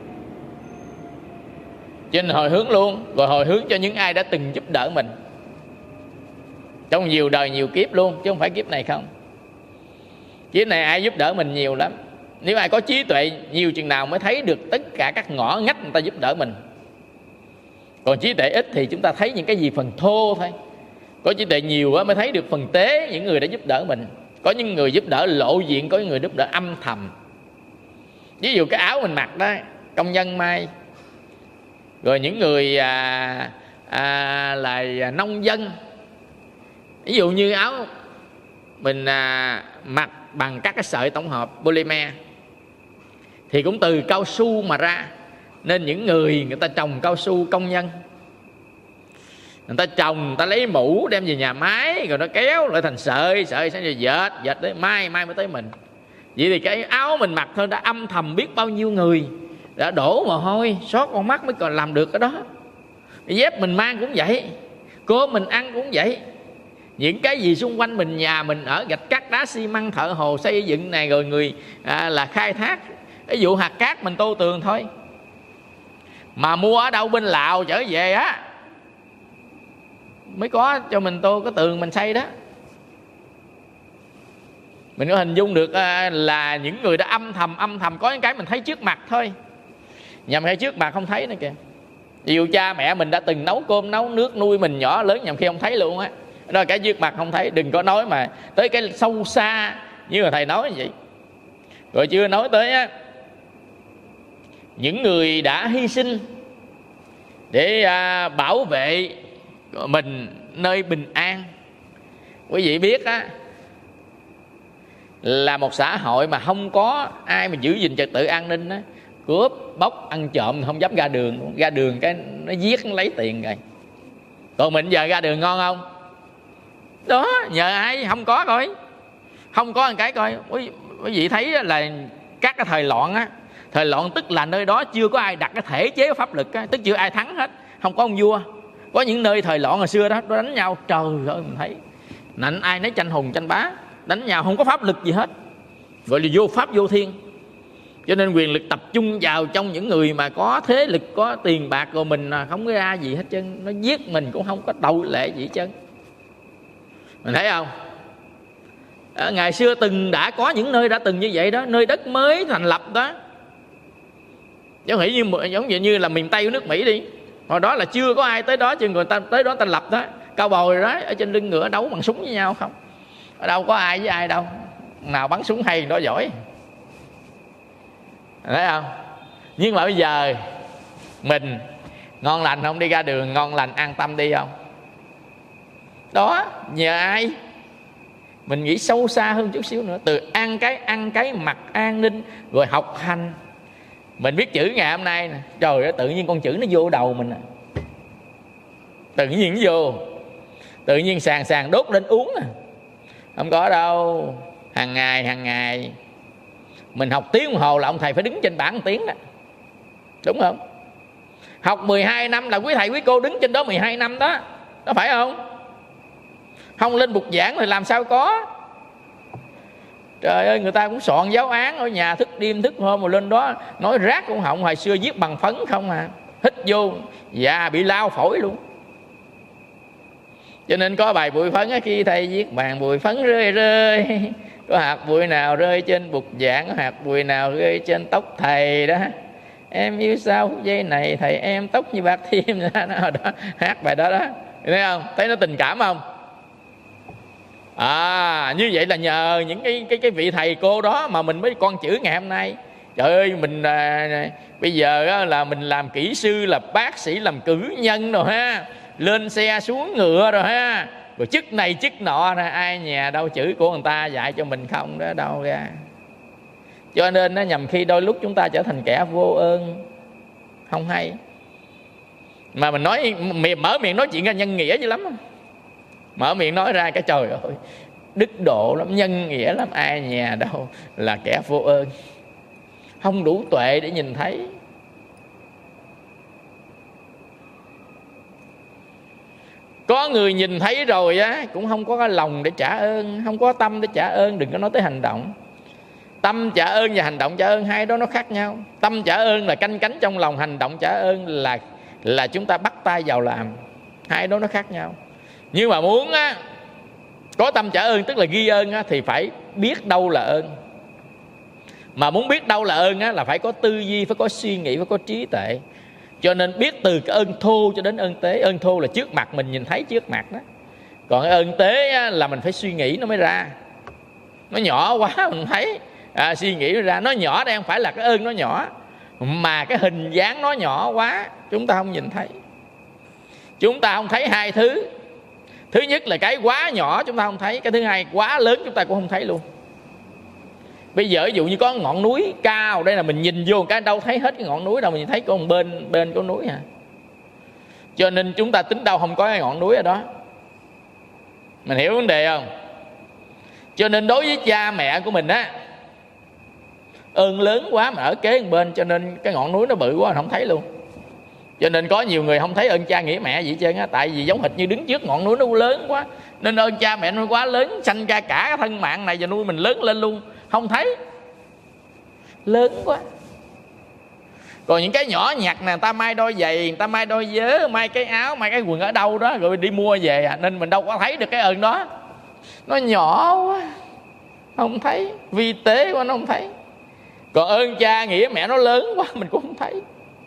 [SPEAKER 1] Cho nên hồi hướng luôn. Rồi hồi hướng cho những ai đã từng giúp đỡ mình trong nhiều đời nhiều kiếp luôn, chứ không phải kiếp này không. Cái này ai giúp đỡ mình nhiều lắm. Nếu ai có trí tuệ nhiều chừng nào mới thấy được tất cả các ngõ ngách người ta giúp đỡ mình. Còn trí tuệ ít thì chúng ta thấy những cái gì phần thô thôi. Có trí tuệ nhiều mới thấy được phần tế, những người đã giúp đỡ mình. Có những người giúp đỡ lộ diện, có những người giúp đỡ âm thầm. Ví dụ cái áo mình mặc đó, công nhân may. Rồi những người à, à, là nông dân. Ví dụ như áo mình à, mặc bằng các cái sợi tổng hợp polymer thì cũng từ cao su mà ra. Nên những người người ta trồng cao su, công nhân, người ta trồng, người ta lấy mũ đem về nhà máy, rồi nó kéo lại thành sợi, sợi sẽ dệt, dệt tới mai, mai mới tới mình. Vậy thì cái áo mình mặc thôi đã âm thầm biết bao nhiêu người đã đổ mồ hôi, xót con mắt mới còn làm được cái đó. Cái dép mình mang cũng vậy, cơm mình ăn cũng vậy. Những cái gì xung quanh mình, nhà mình ở, gạch cát đá xi măng, thợ hồ xây dựng này, rồi người à, là khai thác. Ví dụ hạt cát mình tô tường thôi, mà mua ở đâu bên Lào trở về á mới có cho mình tô cái tường mình xây đó. Mình có hình dung được à, là những người đã âm thầm âm thầm. Có những cái mình thấy trước mặt thôi, nhằm hay trước mặt không thấy nữa kìa. Ví dụ cha mẹ mình đã từng nấu cơm nấu nước nuôi mình nhỏ lớn, nhằm khi không thấy luôn á. Đó là cái trước mặt không thấy. Đừng có nói mà tới cái sâu xa như là thầy nói như vậy. Rồi chưa nói tới á, những người đã hy sinh để à, bảo vệ mình nơi bình an. Quý vị biết á, là một xã hội mà không có ai mà giữ gìn trật tự an ninh á, cướp bóc ăn trộm không dám ra đường. Ra đường cái nó giết, nó lấy tiền rồi. Còn mình giờ ra đường ngon không? Đó, nhờ ai? Không có coi. Không có một cái coi. Quý, quý vị thấy là các cái thời loạn á, thời loạn tức là nơi đó chưa có ai đặt cái thể chế pháp lực á, tức chưa ai thắng hết, không có ông vua. Có những nơi thời loạn hồi xưa đó, nó đánh nhau trời ơi mình thấy nạnh ai nấy tranh hùng tranh bá, đánh nhau không có pháp lực gì hết, gọi là vô pháp vô thiên. Cho nên quyền lực tập trung vào trong những người mà có thế lực, có tiền bạc, rồi mình không có ra gì hết trơn. Nó giết mình cũng không có tội lệ gì hết trơn. Mình thấy không? À, ngày xưa từng đã có những nơi đã từng như vậy đó, nơi đất mới thành lập đó. Giống như, giống như, như là miền Tây của nước Mỹ đi. Hồi đó là chưa có ai tới đó, chứ người ta tới đó thành lập đó. Cao bồi rồi đó, ở trên lưng ngựa đấu bằng súng với nhau không. Ở đâu có ai với ai đâu. Nào bắn súng hay đó giỏi. Thấy không? Nhưng mà bây giờ mình ngon lành không, đi ra đường ngon lành an tâm đi không? Đó, nhờ ai? Mình nghĩ sâu xa hơn chút xíu nữa. Từ ăn cái, ăn cái mặc an ninh, rồi học hành. Mình biết chữ ngày hôm nay nè, trời ơi, tự nhiên con chữ nó vô đầu mình nè. Tự nhiên nó vô. Tự nhiên sàn sàn đốt lên uống nè. Không có đâu. Hàng ngày, hàng ngày mình học tiếng đồng hồ là ông thầy phải đứng trên bảng một tiếng đó. Đúng không? Học mười hai năm là quý thầy quý cô đứng trên đó mười hai năm đó. Đó phải không? Không lên bục giảng thì làm sao có. Trời ơi, người ta cũng soạn giáo án ở nhà thức đêm thức hôm mà lên đó nói rác cũng họng. Hồi xưa viết bằng phấn không à, hít vô dạ bị lao phổi luôn. Cho nên có bài bụi phấn á, khi thầy viết bàn bụi phấn rơi rơi, có hạt bụi nào rơi trên bục giảng, có hạt bụi nào rơi trên tóc thầy đó. Em yêu sao phút giây này thầy em tóc như bạc thêm đó, đó. Hát bài đó đó. Thấy không? Thấy nó tình cảm không? À, như vậy là nhờ những cái cái cái vị thầy cô đó mà mình mới con chữ ngày hôm nay. Trời ơi, mình à, bây giờ á, là mình làm kỹ sư, là bác sĩ, làm cử nhân rồi ha, lên xe xuống ngựa rồi ha, rồi chức này chức nọ nè, ai nhà đâu chữ của người ta dạy cho mình không đó đâu ra. Cho nên nó nhằm khi đôi lúc chúng ta trở thành kẻ vô ơn, không hay. Mà mình nói mở miệng nói chuyện ra nhân nghĩa dữ lắm không? Mở miệng nói ra cái trời ơi đức độ lắm, nhân nghĩa lắm, ai nhà đâu là kẻ vô ơn, không đủ tuệ để nhìn thấy. Có người nhìn thấy rồi á cũng không có cái lòng để trả ơn, không có tâm để trả ơn. Đừng có nói tới hành động. Tâm trả ơn và hành động trả ơn hai đó nó khác nhau. Tâm trả ơn là canh cánh trong lòng, hành động trả ơn là là chúng ta bắt tay vào làm. Hai đó nó khác nhau. Nhưng mà muốn á có tâm trả ơn tức là ghi ơn á, thì phải
[SPEAKER 2] biết đâu là ơn. Mà muốn biết đâu là ơn á, là phải có tư duy, phải có suy nghĩ, phải có trí tuệ. Cho nên biết từ cái ơn thô cho đến ơn tế. Ơn thô là trước mặt mình nhìn thấy trước mặt đó. Còn cái ơn tế á, là mình phải suy nghĩ nó mới ra. Nó nhỏ quá mình thấy, à, suy nghĩ nó ra. Nó nhỏ đây không phải là cái ơn nó nhỏ, mà cái hình dáng nó nhỏ quá, chúng ta không nhìn thấy. Chúng ta không thấy hai thứ. Thứ nhất là cái quá nhỏ chúng ta không thấy. Cái thứ hai quá lớn chúng ta cũng không thấy luôn. Bây giờ ví dụ như có ngọn núi cao, đây là mình nhìn vô cái đâu thấy hết cái ngọn núi đâu, mình thấy có một bên bên có núi hả. Cho nên chúng ta tính đâu không có cái ngọn núi ở đó. Mình hiểu vấn đề không? Cho nên đối với cha mẹ của mình á, ơn lớn quá mà ở kế một bên, cho nên cái ngọn núi nó bự quá không thấy luôn. Cho nên có nhiều người không thấy ơn cha nghĩa mẹ gì hết trơn á. Tại vì giống hệt như đứng trước ngọn núi nó lớn quá, nên ơn cha mẹ nó quá lớn, sanh ra cả cái thân mạng này và nuôi mình lớn lên luôn, không thấy, lớn quá. Còn những cái nhỏ nhặt nè, người ta may đôi giày, người ta may đôi vớ, may cái áo, may cái quần ở đâu đó rồi đi mua về à. Nên mình đâu có thấy được cái ơn đó. Nó nhỏ quá, không thấy, vi tế quá nó không thấy. Còn ơn cha nghĩa mẹ nó lớn quá mình cũng không thấy.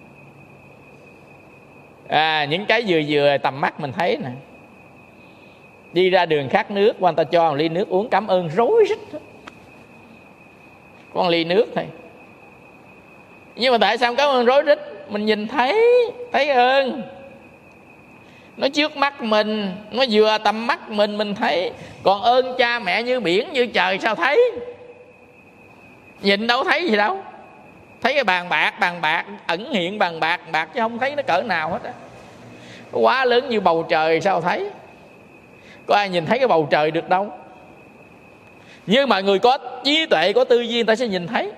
[SPEAKER 2] À, những cái vừa vừa tầm mắt mình thấy nè. Đi ra đường khát nước, qua người ta cho một ly nước uống cảm ơn rối rít. Có một ly nước thôi. Nhưng mà tại sao cảm ơn rối rít? Mình nhìn thấy, thấy ơn. Nó trước mắt mình, nó vừa tầm mắt mình, mình thấy. Còn ơn cha mẹ như biển, như trời sao thấy? Nhìn đâu thấy gì đâu. Thấy cái bàn bạc, bàn bạc, ẩn hiện bàn bạc, bạc chứ không thấy nó cỡ nào hết á. Quá lớn như bầu trời sao thấy? Có ai nhìn thấy cái bầu trời được đâu. Nhưng mà người có trí tuệ, có tư duy, người ta sẽ nhìn thấy.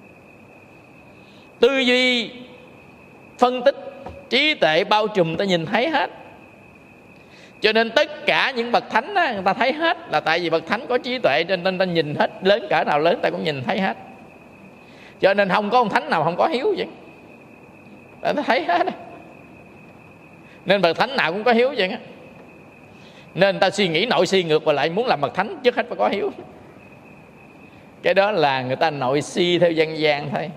[SPEAKER 2] Tư duy, phân tích, trí tuệ bao trùm, ta nhìn thấy hết. Cho nên tất cả những bậc thánh á, người ta thấy hết. Là tại vì bậc thánh có trí tuệ, cho nên ta nhìn hết. Lớn cỡ nào lớn ta cũng nhìn thấy hết. Cho nên không có ông thánh nào không có hiếu vậy. Ta thấy hết. Nên bậc thánh nào cũng có hiếu vậy á. Nên ta suy nghĩ nội suy ngược và lại, muốn làm bậc thánh trước hết phải có hiếu. Cái đó là người ta nội suy theo dân gian thôi.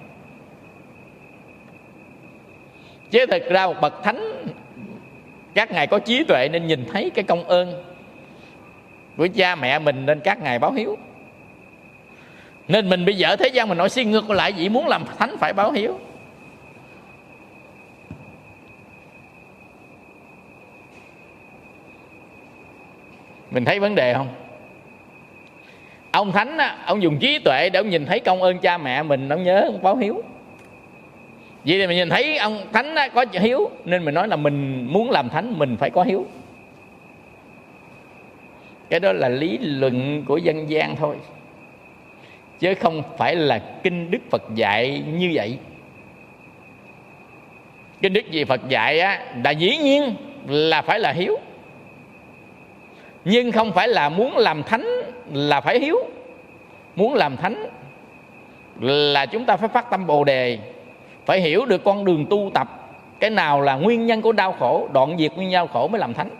[SPEAKER 2] Chứ thực ra một bậc thánh, các ngài có trí tuệ nên nhìn thấy cái công ơn của cha mẹ mình, nên các ngài báo hiếu. Nên mình bây giờ thế gian mình nội suy ngược lại, vậy muốn làm thánh phải báo hiếu. Mình thấy vấn đề không? Ông thánh á, ông dùng trí tuệ để ông nhìn thấy công ơn cha mẹ mình, ông nhớ ông báo hiếu. Vậy thì mình nhìn thấy ông thánh á, có hiếu, nên mình nói là mình muốn làm thánh mình phải có hiếu. Cái đó là lý luận của dân gian thôi, chứ không phải là kinh Đức Phật dạy như vậy. Kinh Đức gì Phật dạy á, là dĩ nhiên là phải là hiếu, nhưng không phải là muốn làm thánh là phải hiếu. Muốn làm thánh là chúng ta phải phát tâm Bồ Đề, phải hiểu được con đường tu tập, cái nào là nguyên nhân của đau khổ, đoạn diệt nguyên nhân đau khổ mới làm thánh.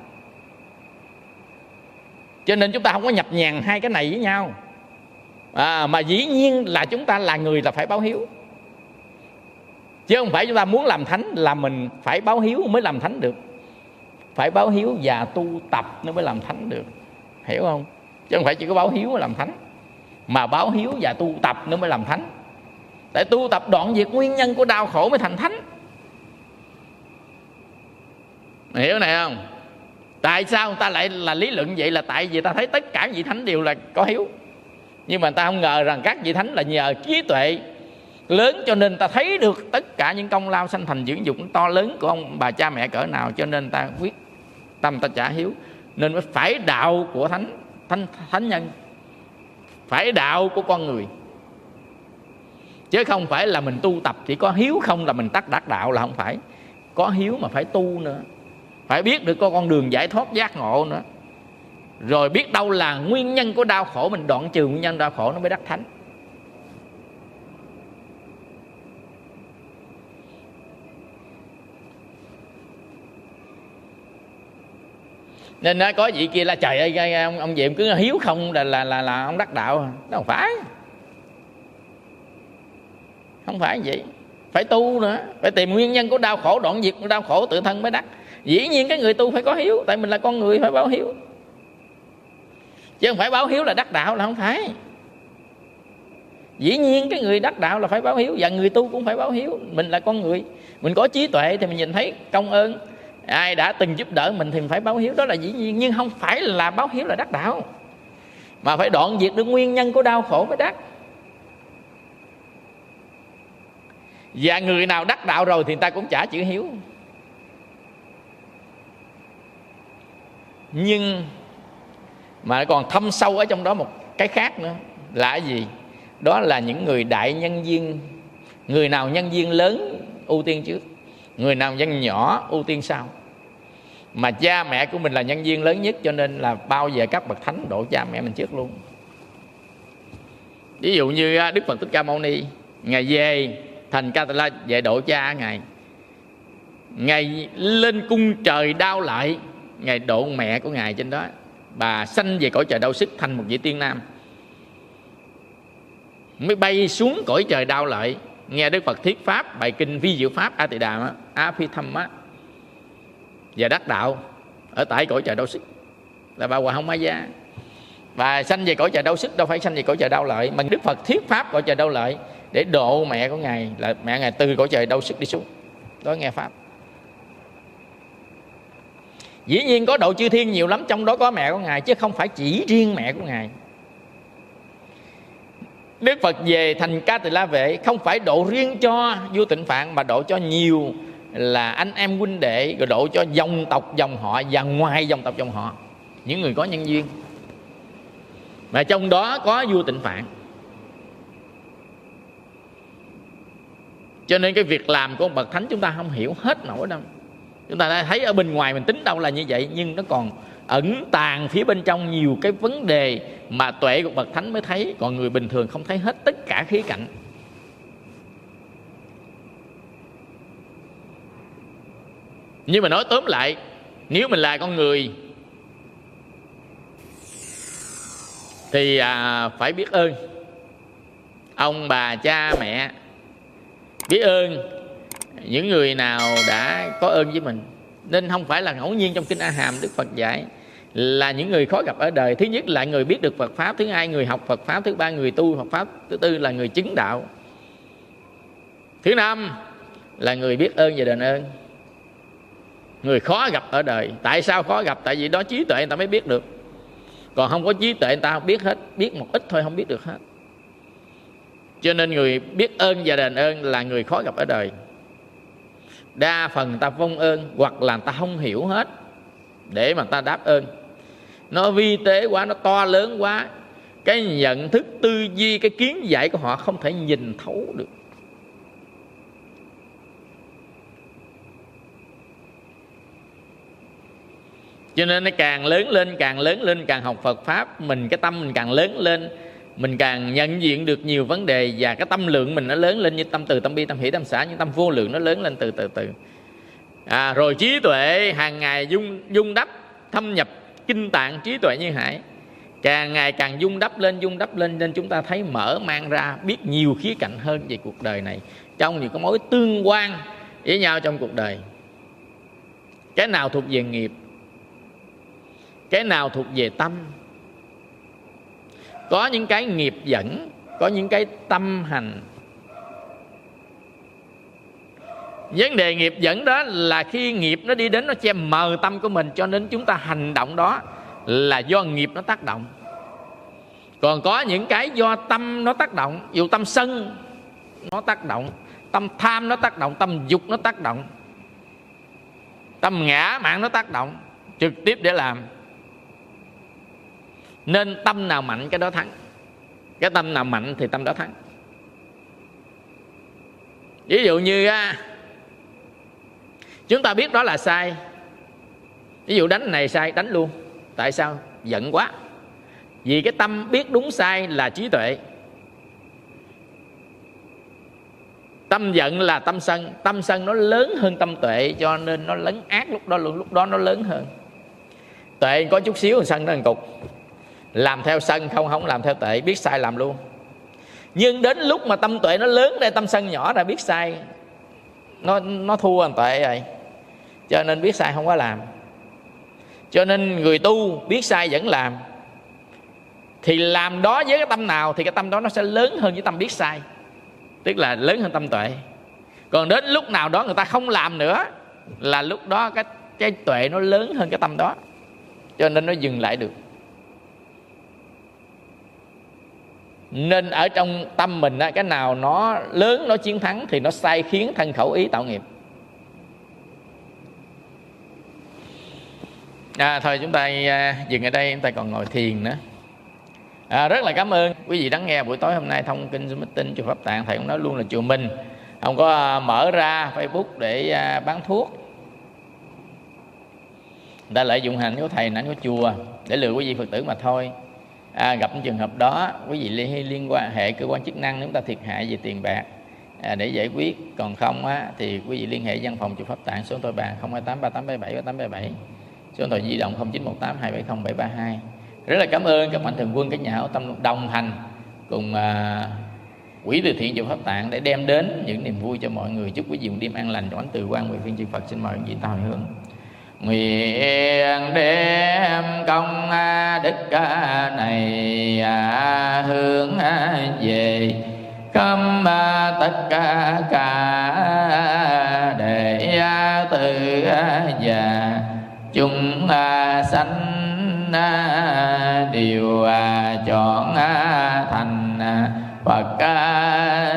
[SPEAKER 2] Cho nên chúng ta không có nhập nhằng hai cái này với nhau. à, Mà dĩ nhiên là chúng ta là người là phải báo hiếu, chứ không phải chúng ta muốn làm thánh là mình phải báo hiếu mới làm thánh được. Phải báo hiếu và tu tập nó mới làm thánh được. Hiểu không? Chứ không phải chỉ có báo hiếu mới làm thánh, mà báo hiếu và tu tập nó mới làm thánh. Tại tu tập đoạn diệt nguyên nhân của đau khổ mới thành thánh. Hiểu này không? Tại sao người ta lại là lý luận vậy? Là tại vì ta thấy tất cả vị thánh đều là có hiếu, nhưng mà ta không ngờ rằng các vị thánh là nhờ trí tuệ lớn, cho nên ta thấy được tất cả những công lao sanh thành dưỡng dục to lớn của ông bà cha mẹ cỡ nào, cho nên ta quyết tâm ta trả hiếu. Nên mới phải đạo của thánh thánh thánh nhân, phải đạo của con người, chứ không phải là mình tu tập chỉ có hiếu không là mình tắt đắc đạo, là không phải. Có hiếu mà phải tu nữa, phải biết được có con đường giải thoát giác ngộ nữa, rồi biết đâu là nguyên nhân của đau khổ, mình đoạn trừ nguyên nhân đau khổ nó mới đắc thánh. Nên nó có vị kia là trời ơi ông, ông Diệm cứ hiếu không là là là, là ông đắc đạo. Nó không phải. Không phải vậy. Phải tu nữa, phải tìm nguyên nhân của đau khổ, đoạn diệt đau khổ tự thân mới đắc. Dĩ nhiên cái người tu phải có hiếu, tại mình là con người phải báo hiếu. Chứ không phải báo hiếu là đắc đạo, là không phải. Dĩ nhiên cái người đắc đạo là phải báo hiếu, và người tu cũng phải báo hiếu. Mình là con người, mình có trí tuệ thì mình nhìn thấy công ơn ai đã từng giúp đỡ mình thì mình phải báo hiếu, đó là dĩ nhiên. Nhưng không phải là báo hiếu là đắc đạo, mà phải đoạn diệt được nguyên nhân của đau khổ mới đắc. Và người nào đắc đạo rồi thì người ta cũng trả chữ hiếu. Nhưng mà còn thâm sâu ở trong đó một cái khác nữa là cái gì? Đó là những người đại nhân duyên. Người nào nhân duyên lớn ưu tiên trước, người nào nhân nhỏ ưu tiên sau. Mà cha mẹ của mình là nhân duyên lớn nhất, cho nên là bao giờ các bậc thánh độ cha mẹ mình trước luôn. Ví dụ như Đức Phật Thích Ca Mâu Ni, Ngài về thành Ca Tỳ La về độ cha Ngài. Ngài lên cung trời đao lại, Ngài độ mẹ của Ngài trên đó. Bà sanh về cõi trời đau sức thành một vị tiên nam, mới bay xuống cõi trời đau lợi, nghe Đức Phật thuyết pháp bài kinh Vi Diệu Pháp A Tỳ Đà Á Phi Thâm á, và đắc đạo ở tại cõi trời đau sức, là bà Hòa Hồng Ma Gia. Bà sanh về cõi trời đau sức đâu phải sanh về cõi trời đau lợi, mà Đức Phật thuyết pháp cõi trời đau lợi để độ mẹ của Ngài, là mẹ Ngài từ cõi trời đau sức đi xuống đó nghe pháp. Dĩ nhiên có độ chư thiên nhiều lắm, trong đó có mẹ của Ngài, chứ không phải chỉ riêng mẹ của Ngài. Đức Phật về thành Ca Tỳ La Vệ không phải độ riêng cho vua Tịnh Phạn, mà độ cho nhiều là anh em huynh đệ, rồi độ cho dòng tộc dòng họ và ngoài dòng tộc dòng họ, những người có nhân duyên. Mà trong đó có vua Tịnh Phạn. Cho nên cái việc làm của bậc thánh chúng ta không hiểu hết nổi đâu. Chúng ta thấy ở bên ngoài mình tính đâu là như vậy, nhưng nó còn ẩn tàng phía bên trong nhiều cái vấn đề mà tuệ của bậc thánh mới thấy, còn người bình thường không thấy hết tất cả khía cạnh. Nhưng mà nói tóm lại, nếu mình là con người thì à, phải biết ơn ông bà cha mẹ, biết ơn những người nào đã có ơn với mình. Nên không phải là ngẫu nhiên trong kinh A Hàm Đức Phật dạy là những người khó gặp ở đời. Thứ nhất là người biết được Phật Pháp, thứ hai người học Phật Pháp, thứ ba người tu Phật Pháp, thứ tư là người chứng đạo, thứ năm là người biết ơn và đền ơn. Người khó gặp ở đời. Tại sao khó gặp? Tại vì đó trí tuệ người ta mới biết được. Còn không có trí tuệ người ta không biết hết, biết một ít thôi không biết được hết. Cho nên người biết ơn và đền ơn là người khó gặp ở đời. Đa phần ta vong ơn, hoặc là ta không hiểu hết để mà ta đáp ơn. Nó vi tế quá, nó to lớn quá, cái nhận thức, tư duy, cái kiến giải của họ không thể nhìn thấu được. Cho nên nó càng lớn lên, càng lớn lên, càng học Phật Pháp, mình cái tâm mình càng lớn lên, mình càng nhận diện được nhiều vấn đề, và cái tâm lượng mình nó lớn lên, như tâm từ, tâm bi, tâm hỷ, tâm xả, những tâm vô lượng nó lớn lên từ từ từ. À, rồi trí tuệ hàng ngày dung dung đắp, thâm nhập kinh tạng trí tuệ như hải, càng ngày càng dung đắp lên, dung đắp lên, nên chúng ta thấy mở mang ra biết nhiều khía cạnh hơn về cuộc đời này, trong những cái mối tương quan với nhau trong cuộc đời. Cái nào thuộc về nghiệp, cái nào thuộc về tâm. Có những cái nghiệp dẫn, có những cái tâm hành. Vấn đề nghiệp dẫn đó là khi nghiệp nó đi đến nó che mờ tâm của mình, cho nên chúng ta hành động đó là do nghiệp nó tác động. Còn có những cái do tâm nó tác động, ví dụ tâm sân nó tác động, tâm tham nó tác động, tâm dục nó tác động, tâm ngã mạn nó tác động trực tiếp để làm. Nên tâm nào mạnh cái đó thắng. Cái tâm nào mạnh thì tâm đó thắng. Ví dụ như chúng ta biết đó là sai, ví dụ đánh này sai, đánh luôn. Tại sao? Giận quá. Vì cái tâm biết đúng sai là trí tuệ. Tâm giận là tâm sân. Tâm sân nó lớn hơn tâm tuệ, cho nên nó lấn ác lúc đó luôn, lúc đó nó lớn hơn. Tuệ có chút xíu, sân nó cục. Làm theo sân không, không làm theo tuệ, biết sai làm luôn. Nhưng đến lúc mà tâm tuệ nó lớn đây, tâm sân nhỏ ra, biết sai nó nó thua anh tuệ rồi, cho nên biết sai không có làm. Cho nên người tu biết sai vẫn làm, thì làm đó với cái tâm nào thì cái tâm đó nó sẽ lớn hơn với tâm biết sai, tức là lớn hơn tâm tuệ. Còn đến lúc nào đó người ta không làm nữa là lúc đó cái cái tuệ nó lớn hơn cái tâm đó, cho nên nó dừng lại được. Nên ở trong tâm mình á, cái nào nó lớn, nó chiến thắng thì nó sai khiến thân khẩu ý tạo nghiệp. À, thôi chúng ta à, dừng ở đây, chúng ta còn ngồi thiền nữa. À, rất là cảm ơn quý vị lắng nghe buổi tối hôm nay thông kinh Zoom meeting chùa Pháp Tạng. Thầy cũng nói luôn là chùa mình không có à, mở ra Facebook để à, bán thuốc. Người ta lợi dụng hình của thầy, hình ảnh của chùa để lừa quý vị Phật tử mà thôi. À, gặp những trường hợp đó, quý vị liên, liên quan hệ cơ quan chức năng, chúng ta thiệt hại về tiền bạc à, để giải quyết. Còn không á, thì quý vị liên hệ văn phòng chùa Pháp Tạng, số điện thoại bàn không hai tám ba tám bảy bảy ba tám bảy bảy, số điện thoại di động không chín một tám hai bảy không bảy ba hai. Rất là cảm ơn các mạnh thường quân, các nhà hảo tâm đồng hành cùng à, quỹ từ thiện chùa Pháp Tạng để đem đến những niềm vui cho mọi người. Chúc quý vị một đêm an lành, ánh từ quan nguyện phiên chư Phật. Xin mời quý vị ta hồi hướng. Nguyện đem công đức này hướng về khắp tất cả đệ tử và chúng sanh đều chọn thành Phật